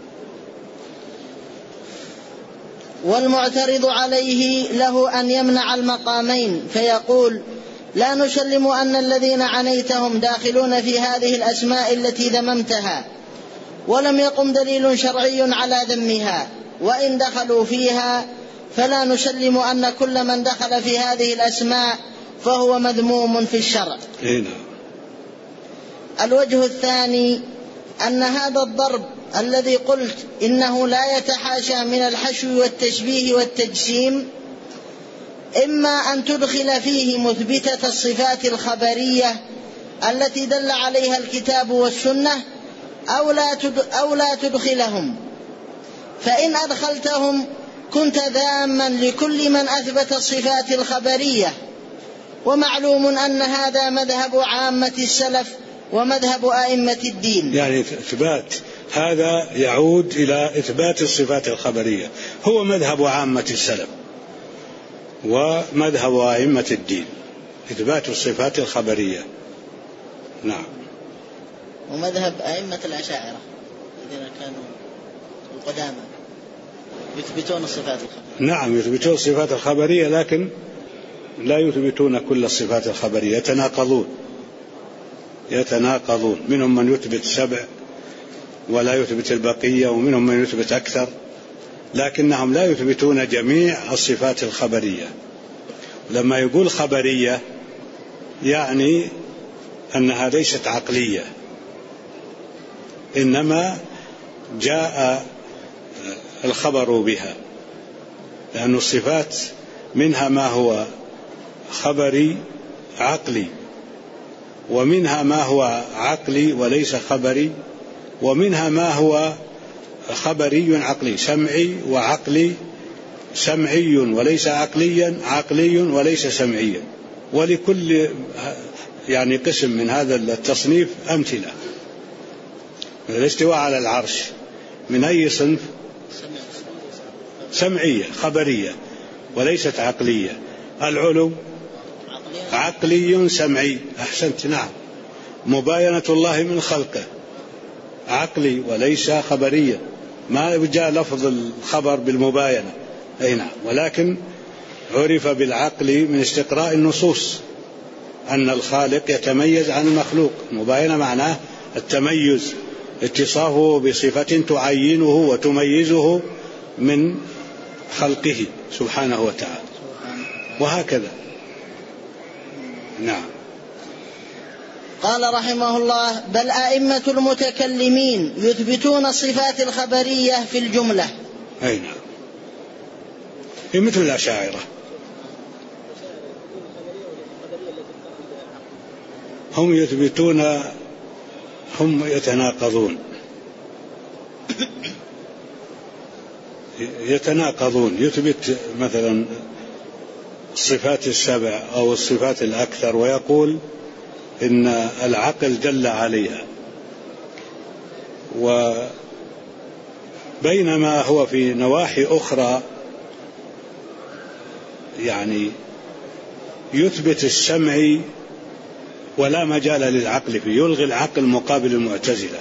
B: والمعترض عليه له أن يمنع المقامين، فيقول: لا نسلم أن الذين عنيتهم داخلون في هذه الأسماء التي ذممتها ولم يقم دليل شرعي على ذمها، وإن دخلوا فيها فلا نسلم أن كل من دخل في هذه الأسماء فهو مذموم في الشرع. الوجه الثاني أن هذا الضرب الذي قلت إنه لا يتحاشى من الحشو والتشبيه والتجسيم إما أن تدخل فيه مثبتة الصفات الخبرية التي دل عليها الكتاب والسنة أو لا تدخلهم، فإن أدخلتهم كنت ذاما لكل من أثبت الصفات الخبرية، ومعلوم أن هذا مذهب عامة السلف ومذهب أئمة الدين.
A: يعني إثبات هذا يعود إلى إثبات الصفات الخبرية، هو مذهب عامة السلف ومذهب أئمة الدين، إثبات الصفات الخبرية. نعم.
B: ومذهب أئمة الأشاعرة الذين كانوا القدامى يثبتون الصفات الخبرية.
A: نعم يثبتون الصفات الخبرية، لكن لا يثبتون كل الصفات الخبرية، يتناقضون، منهم من يثبت 7 ولا يثبت البقية، ومنهم من يثبت أكثر، لكنهم لا يثبتون جميع الصفات الخبرية. لما يقول خبرية يعني أنها ليست عقلية، إنما جاء الخبر بها، لأن الصفات منها ما هو خبري عقلي، ومنها ما هو عقلي وليس خبري، ومنها ما هو خبري عقلي، سمعي وعقلي، سمعي وليس عقليا، عقلي وليس سمعيا. ولكل يعني قسم من هذا التصنيف أمثلة. الاستواء على العرش من أي صنف؟ سمعية خبرية وليست عقلية. العلو عقلي سمعي، أحسنت، نعم. مباينة الله من خلقه عقلي وليس خبرية، ما جاء لفظ الخبر بالمباينة، أي نعم، ولكن عرف بالعقل من استقراء النصوص أن الخالق يتميز عن المخلوق. مباينة معناه التميز، اتصافه بصفة تعينه وتميزه من خلقه سبحانه وتعالى، وهكذا. نعم.
B: قال رحمه الله: بل أئمة المتكلمين يثبتون الصفات الخبرية في الجملة.
A: أي نعم، هي مثل الأشاعرة، هم يثبتون، هم يتناقضون، يثبت مثلا الصفات 7 أو الصفات الأكثر، ويقول إن العقل دل عليها، وبينما هو في نواحي أخرى يعني يثبت السمع ولا مجال للعقل فيه، يلغي العقل مقابل المعتزلة.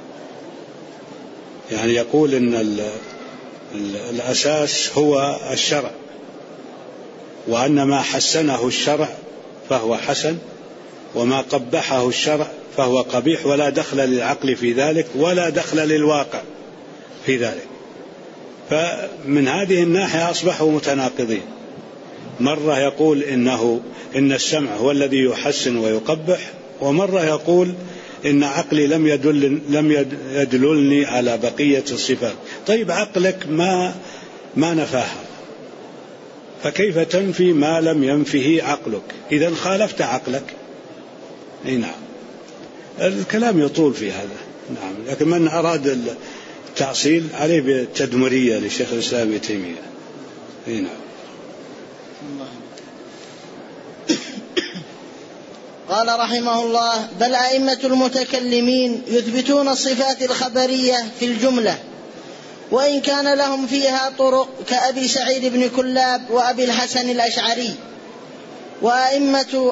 A: يعني يقول إن الأساس هو الشرع، وأن ما حسنه الشرع فهو حسن، وما قبحه الشرع فهو قبيح، ولا دخل للعقل في ذلك ولا دخل للواقع في ذلك. فمن هذه الناحية أصبحوا متناقضين، مرة يقول إن السمع هو الذي يحسن ويقبح، ومرة يقول إن عقلي لم يدللني على بقية الصفات. طيب عقلك ما نفاها، فكيف تنفي ما لم ينفه عقلك؟ إذن خالفت عقلك. أي نعم، الكلام يطول في هذا. نعم، لكن من أراد التأصيل عليه بالتدمرية لشيخ الإسلام ابن تيمية. أي نعم.
B: قال رحمه الله: بل أئمة المتكلمين يثبتون الصفات الخبرية في الجملة، وإن كان لهم فيها طرق كأبي سعيد بن كلاب وأبي الحسن الأشعري وأئمة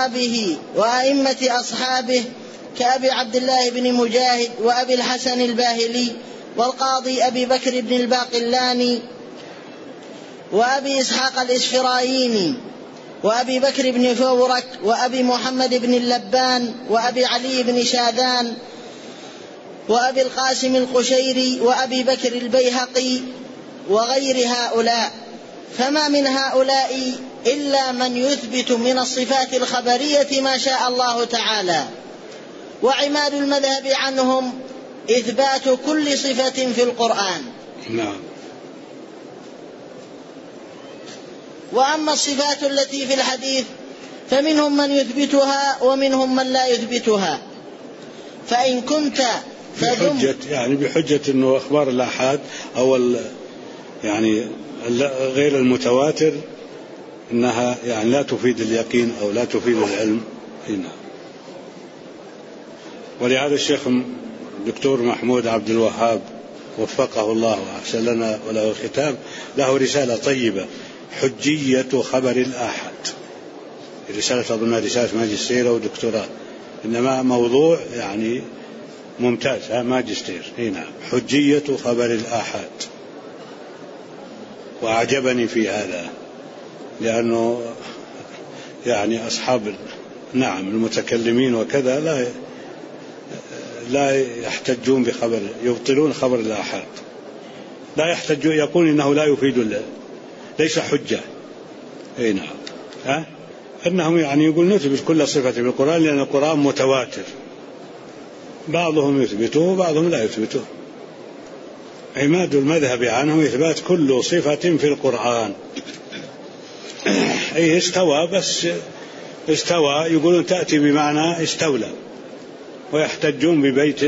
B: أصحابه كأبي عبد الله بن مجاهد وأبي الحسن الباهلي والقاضي أبي بكر بن الباقلاني وأبي إسحاق الإسفرايني وأبي بكر بن فورك وأبي محمد بن اللبان وأبي علي بن شاذان وأبي القاسم القشيري وأبي بكر البيهقي وغير هؤلاء. فما من هؤلاء إلا من يثبت من الصفات الخبرية ما شاء الله تعالى، وعماد المذهب عنهم إثبات كل صفة في القرآن.
A: نعم.
B: وأما الصفات التي في الحديث فمنهم من يثبتها ومنهم من لا يثبتها. فإن كنت
A: بحجة أنه أخبار الآحاد أو يعني غير المتواتر أنها يعني لا تفيد اليقين أو لا تفيد العلم هنا. ولهذا الشيخ الدكتور محمود عبد الوهاب وفقه الله وأحسن لنا وله الختام له رسالة طيبة حجية خبر الآحاد، رسالة أظن رسالة ماجستير أو دكتوراه، إنما موضوع يعني ممتاز، ماجستير هنا حجية خبر الآحاد. وأعجبني في هذا لأنه يعني أصحاب المتكلمين وكذا لا يحتجون بخبر، يبطلون خبر الآحاد، لا يحتجون، يقول إنه لا يفيد، ليس حجة. أنهم يعني يقول نثبت كل صفة في القرآن لأن القرآن متواتر، بعضهم يثبته وبعضهم لا يثبته. عماد المذهب عنهم إثبات كل صفة في القرآن. أي استوى، بس استوى يقولون تأتي بمعنى استولى، ويحتجون ببيت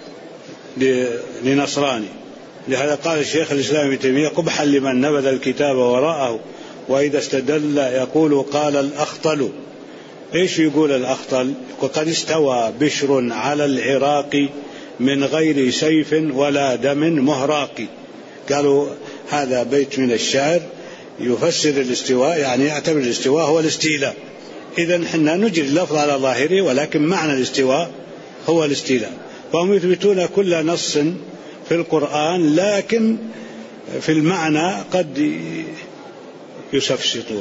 A: لنصراني. لهذا قال الشيخ الإسلام ابن تيمية قبحا لمن نبذ الكتاب وراءه وإذا استدل يقول قال الأخطل. إيش يقول الأخطل؟ وقد استوى بشر على العراق من غير سيف ولا دم مهراق. قالوا هذا بيت من الشعر يفسر الاستواء، يعني يعتبر الاستواء هو الاستيلاء. إذن حنا نجري اللفظ على ظاهره، ولكن معنى الاستواء هو الاستيلاء. فهم يثبتون كل نص في القرآن، لكن في المعنى قد يسفسطون.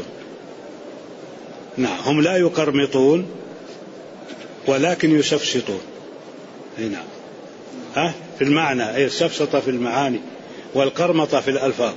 A: هم لا يقرمطون ولكن يسفسطون. في المعنى أي السفسطة في المعاني والقرمطة في الألفاظ.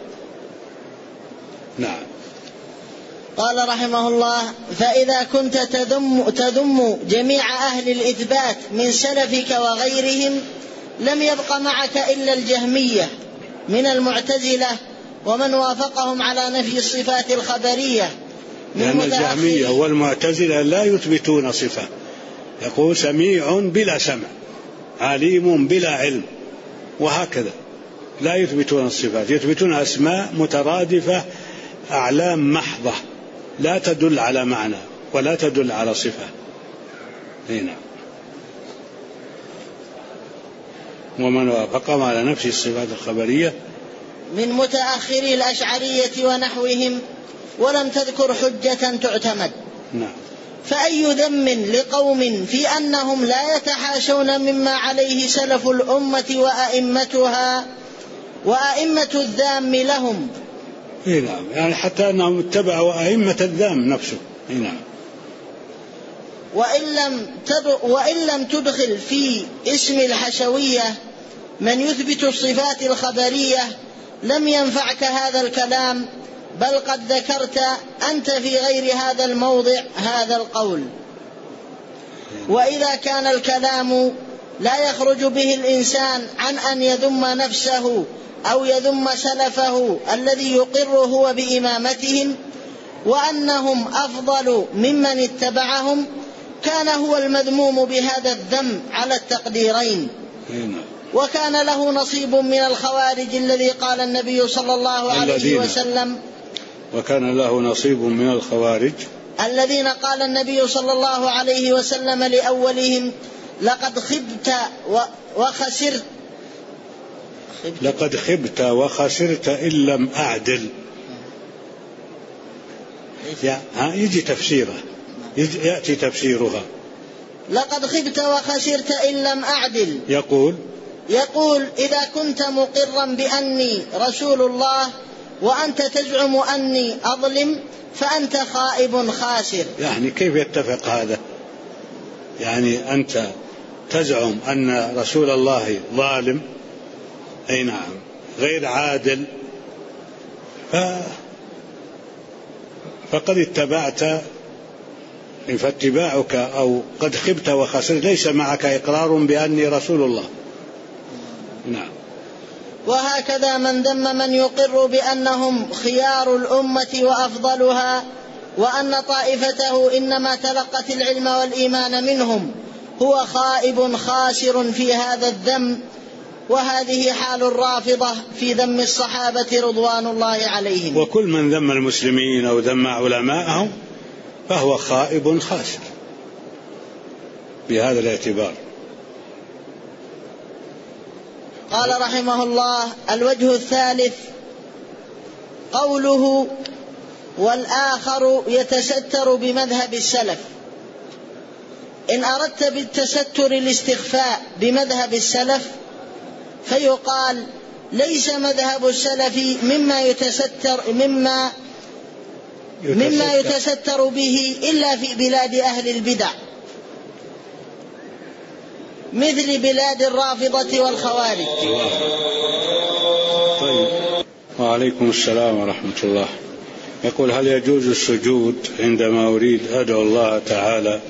B: قال رحمه الله: فإذا كنت تذم جميع أهل الإثبات من سلفك وغيرهم لم يبق معك إلا الجهمية من المعتزلة ومن وافقهم على نفي الصفات الخبرية.
A: لأن الجهمية والمعتزلة لا يثبتون صفة، يقول سميع بلا سمع، عليم بلا علم، وهكذا لا يثبتون الصفات، يثبتون أسماء مترادفة، أعلام محضة لا تدل على معنى ولا تدل على صفة. ومن وافقهم على نفس الصفات الخبرية
B: من متأخري الأشعرية ونحوهم ولم تذكر حجة تعتمد. فأي ذم لقوم في أنهم لا يتحاشون مما عليه سلف الأمة وأئمتها وأئمة الذام لهم.
A: يعني حتى أنهم اتبعوا أئمة الذام نفسه.
B: وإن لم تدخل في اسم الحشوية من يثبت الصفات الخبرية لم ينفعك هذا الكلام، بل قد ذكرت أنت في غير هذا الموضع هذا القول. وإذا كان الكلام لا يخرج به الإنسان عن أن يذم نفسه أو يذم سلفه الذي يقر هو بإمامتهم وأنهم أفضل ممن اتبعهم، كان هو المذموم بهذا الذم على التقديرين. وكان له نصيب من الخوارج الذي قال النبي صلى الله عليه وسلم
A: وكان له نصيب من الخوارج
B: الذين قال النبي صلى الله عليه وسلم لأولهم: لقد
A: خبت وخسرت إن لم أعدل. يجي تفسيره، يأتي تفسيرها:
B: لقد خبت وخسرت إن لم أعدل.
A: يقول
B: إذا كنت مقرا بأني رسول الله وأنت تزعم أني أظلم فأنت خائب خاسر.
A: يعني كيف يتفق هذا؟ يعني أنت تزعم أن رسول الله ظالم، أي نعم، غير عادل، فقد اتبعت، فاتباعك أو قد خبت وخسرت ليس معك إقرار بأني رسول الله.
B: وهكذا من ذم من يقر بأنهم خيار الأمة وأفضلها، وأن طائفته إنما تلقت العلم والإيمان منهم، هو خائب خاسر في هذا الذم. وهذه حال الرافضة في ذم الصحابة رضوان الله عليهم.
A: وكل من ذم المسلمين أو ذم علماءهم فهو خائب خاسر بهذا الاعتبار.
B: قال رحمه الله: الوجه الثالث قوله: والآخر يتستر بمذهب السلف. إن أردت بالتستر الاستخفاء بمذهب السلف فيقال: ليس مذهب السلف مما يتستر به إلا في بلاد أهل البدع، مثل بلاد الرافضة والخوارج.
A: طيب. وعليكم السلام ورحمة الله. يقول: هل يجوز السجود عندما أريد أدعو الله تعالى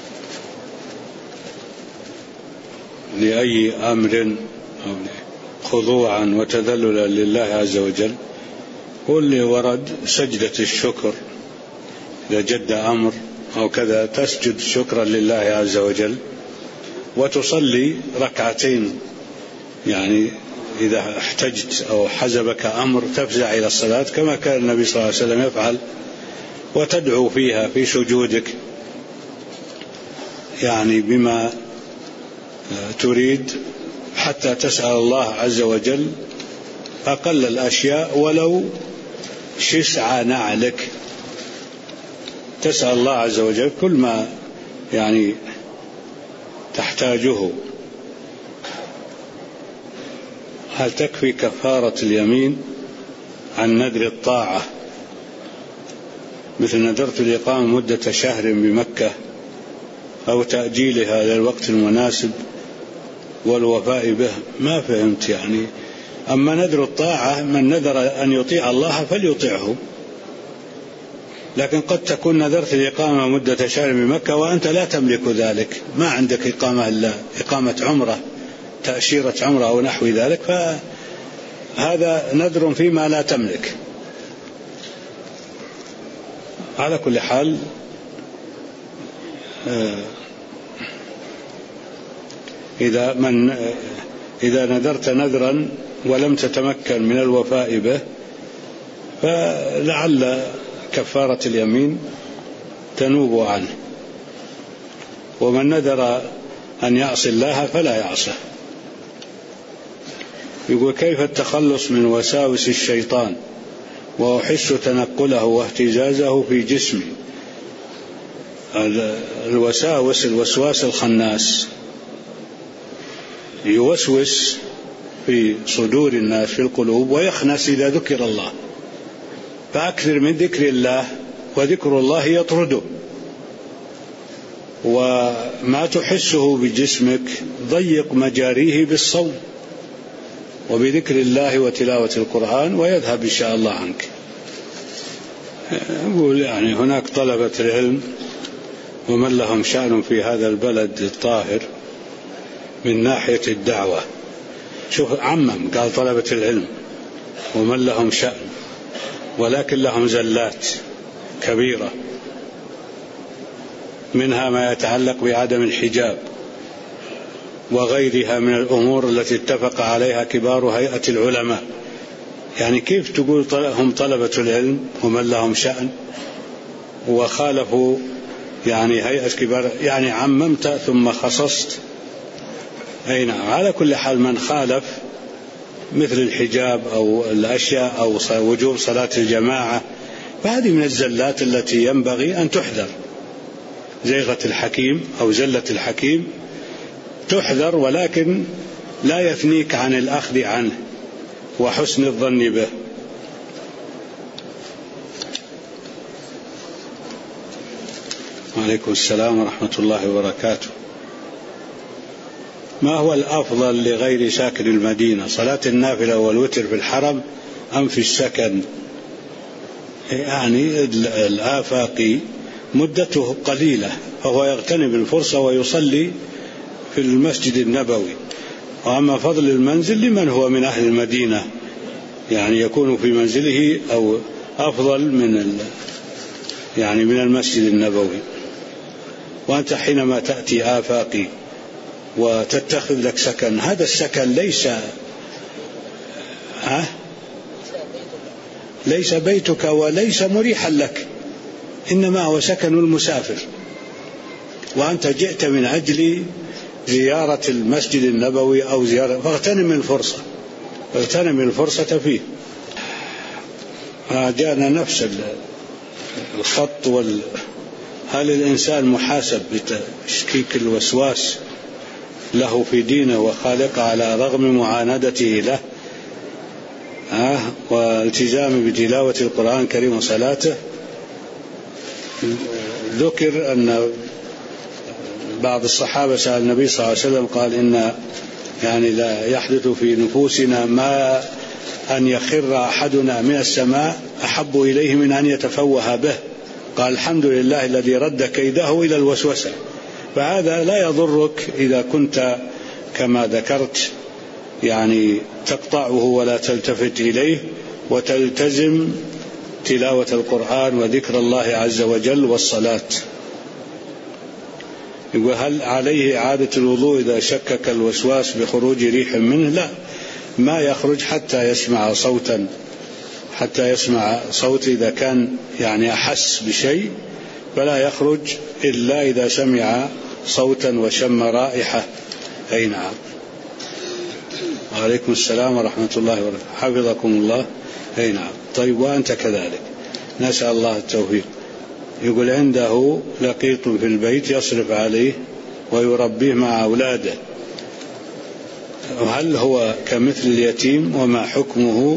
A: لأي أمر أو خضوعا وتذللا لله عز وجل؟ قل لي ورد سجدة الشكر إذا جد أمر أو كذا تسجد شكرا لله عز وجل، وتصلي ركعتين، يعني إذا احتجت أو حزبك أمر تفزع إلى الصلاة كما كان النبي صلى الله عليه وسلم يفعل، وتدعو فيها في سجودك يعني بما تريد حتى تسأل الله عز وجل أقل الأشياء ولو شسع نعلك، تسأل الله عز وجل كل ما يعني تحتاجه. هل تكفي كفارة اليمين عن نذر الطاعة، مثل نذرت الإقامة مدة شهر بمكة أو تأجيلها إلى الوقت المناسب والوفاء به؟ ما فهمت يعني. أما نذر الطاعة من نذر أن يطيع الله فليطيعه، لكن قد تكون نذرت الإقامة مدة شهر بمكة وأنت لا تملك ذلك، ما عندك إقامة إلا إقامة عمرة، تأشيرة عمرة أو نحو ذلك، فهذا نذر فيما لا تملك. على كل حال إذا نذرت نذرا ولم تتمكن من الوفاء به فلعل كفارة اليمين تنوب عنه. ومن نذر أن يعصي الله فلا يعصه. يقول: كيف التخلص من وساوس الشيطان وأحس تنقله واهتزازه في جسمي؟ الوسواس الخناس يوسوس في صدور الناس في القلوب ويخنس إذا ذكر الله، فأكثر من ذكر الله، وذكر الله يطرده. وما تحسه بجسمك ضيق مجاريه بالصوم وبذكر الله وتلاوة القرآن ويذهب إن شاء الله عنك. أقول يعني هناك طلبة العلم ومن لهم شأن في هذا البلد الطاهر من ناحية الدعوة. شوف عمم قال طلبة العلم ومن لهم شأن، ولكن لهم زلات كبيرة، منها ما يتعلق بعدم الحجاب وغيرها من الأمور التي اتفق عليها كبار هيئة العلماء. يعني كيف تقول هم طلبة العلم ومن لهم شأن وخالفوا يعني هيئة كبار؟ يعني عممت ثم خصصت. أي نعم. على كل حال من خالف مثل الحجاب أو الأشياء أو وجوب صلاة الجماعة فهذه من الزلات التي ينبغي أن تحذر. زيغة الحكيم أو زلة الحكيم تحذر، ولكن لا يثنيك عن الأخذ عنه وحسن الظن به. وعليكم السلام ورحمة الله وبركاته. ما هو الأفضل لغير ساكن المدينة، صلاة النافلة والوتر في الحرم أم في السكن؟ يعني الآفاقي مدته قليلة فهو يغتنم الفرصة ويصلي في المسجد النبوي، وأما فضل المنزل لمن هو من أهل المدينة، يعني يكون في منزله أو أفضل من المسجد النبوي. وأنت حينما تأتي آفاقي وتتخذ لك سكن، هذا السكن ليس بيتك وليس مريحا لك، إنما هو سكن المسافر، وأنت جئت من أجل زيارة المسجد النبوي أو زيارة، فاغتنم الفرصة فيه. جاءنا نفس الخط هل الإنسان محاسب بتشكيك الوسواس له في دينه وخالقه على رغم معاندته له والتزام بتلاوة القرآن الكريم وصلاته؟ ذكر أن بعض الصحابة سأل النبي صلى الله عليه وسلم قال إن لا يحدث في نفوسنا ما أن يخر أحدنا من السماء أحب إليه من أن يتفوه به، قال الحمد لله الذي رد كيده إلى الوسوسة. فهذا لا يضرك إذا كنت كما ذكرت تقطعه ولا تلتفت إليه، وتلتزم تلاوة القرآن وذكر الله عز وجل والصلاة. يقول هل عليه إعادة الوضوء إذا شكك الوسواس بخروج ريح منه؟ لا، ما يخرج حتى يسمع صوت إذا كان أحس بشيء، فلا يخرج إلا إذا سمع صوتا وشم رائحة. أي نعم. وعليكم السلام ورحمة الله وبركاته، حفظكم الله. أي نعم. طيب، وأنت كذلك، نسأل الله التوفيق. يقول عنده لقيط في البيت يصرف عليه ويربيه مع أولاده، هل هو كمثل اليتيم وما حكمه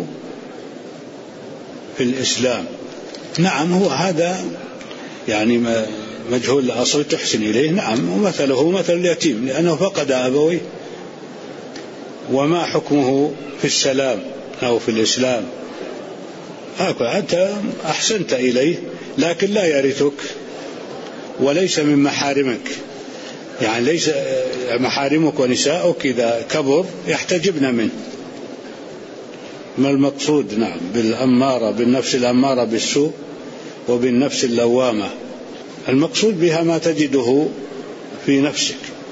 A: في الإسلام؟ نعم، هو هذا مجهول الأصل تحسن إليه، نعم، ومثله مثل اليتيم لأنه فقد أبويه. وما حكمه في السلام أو في الإسلام؟ أنت أحسنت إليه لكن لا يرثك وليس من محارمك، ليس محارمك ونساؤك إذا كبر يحتجبن منه. ما المقصود؟ نعم، بالنفس الأمارة بالسوء وبالنفس اللوامة. المقصود بها ما تجده في نفسك،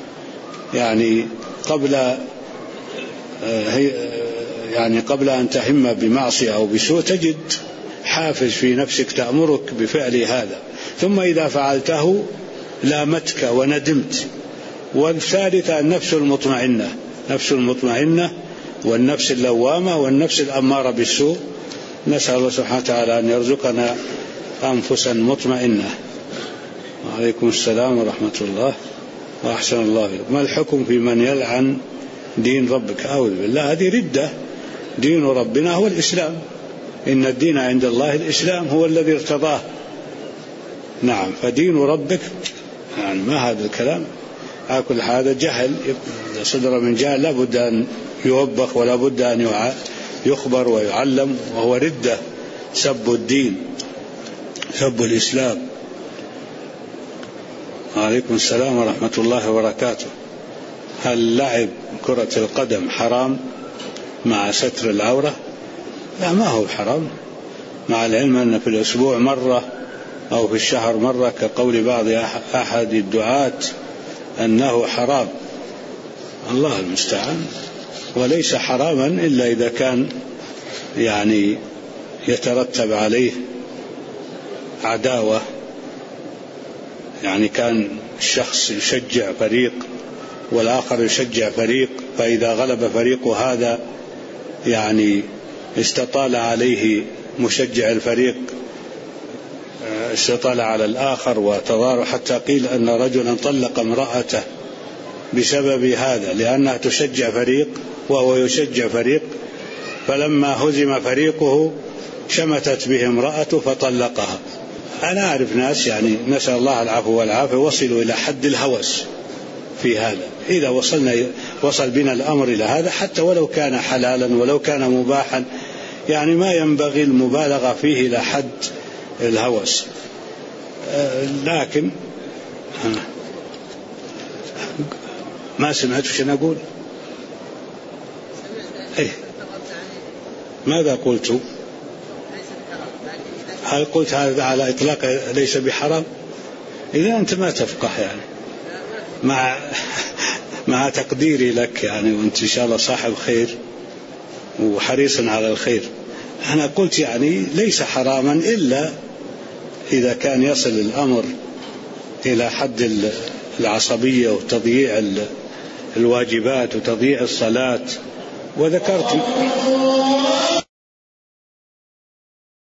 A: قبل أن تهم بمعصية أو بسوء تجد حافز في نفسك تأمرك بفعل هذا، ثم إذا فعلته لامتك وندمت. والثالثة النفس المطمئنة والنفس اللوامة والنفس الأمارة بالسوء. نسأل الله سبحانه وتعالى أن يرزقنا أنفسا مطمئنة. وعليكم السلام ورحمة الله وأحسن الله إليكم. ما الحكم في من يلعن دين ربك؟ أعوذ بالله، هذه ردة. دين ربنا هو الإسلام، إن الدين عند الله الإسلام، هو الذي ارتضاه. نعم، فدين ربك ما هذا الكلام؟ كل هذا جهل صدر من جهل، لا بد أن يوبخ ولا بد أن يخبر ويعلم، وهو ردة، سب الدين، سب الإسلام. وعليكم السلام ورحمة الله وبركاته. هل لعب كرة القدم حرام مع ستر العورة؟ لا، ما هو حرام، مع العلم أن في الأسبوع مرة أو في الشهر مرة كقول بعض أحد الدعاة أنه حرام، الله المستعان. وليس حراما إلا إذا كان يترتب عليه عداوة، كان الشخص يشجع فريق والآخر يشجع فريق، فإذا غلب فريق هذا استطال عليه مشجع الفريق، استطال على الآخر وتضار، حتى قيل أن رجلا طلق امرأته بسبب هذا، لأنها تشجع فريق وهو يشجع فريق، فلما هزم فريقه شمتت به امرأته فطلقها. أنا أعرف ناس نسأل الله العفو والعافية وصلوا إلى حد الهوس في هذا. إذا وصل بنا الأمر إلى هذا، حتى ولو كان حلالا ولو كان مباحا، ما ينبغي المبالغة فيه إلى حد الهوس. لكن ما سمعت شو نقول. إيه؟ ماذا قلت؟ هل قلت هذا على إطلاق ليس بحرام؟ إذا أنت ما تفقه يعني، مع تقديري لك يعني، وأنت إن شاء الله صاحب خير وحريص على الخير. أنا قلت يعني ليس حراما إلا إذا كان يصل الأمر إلى حد العصبية وتضييع الواجبات وتضييع الصلاة. وذكرت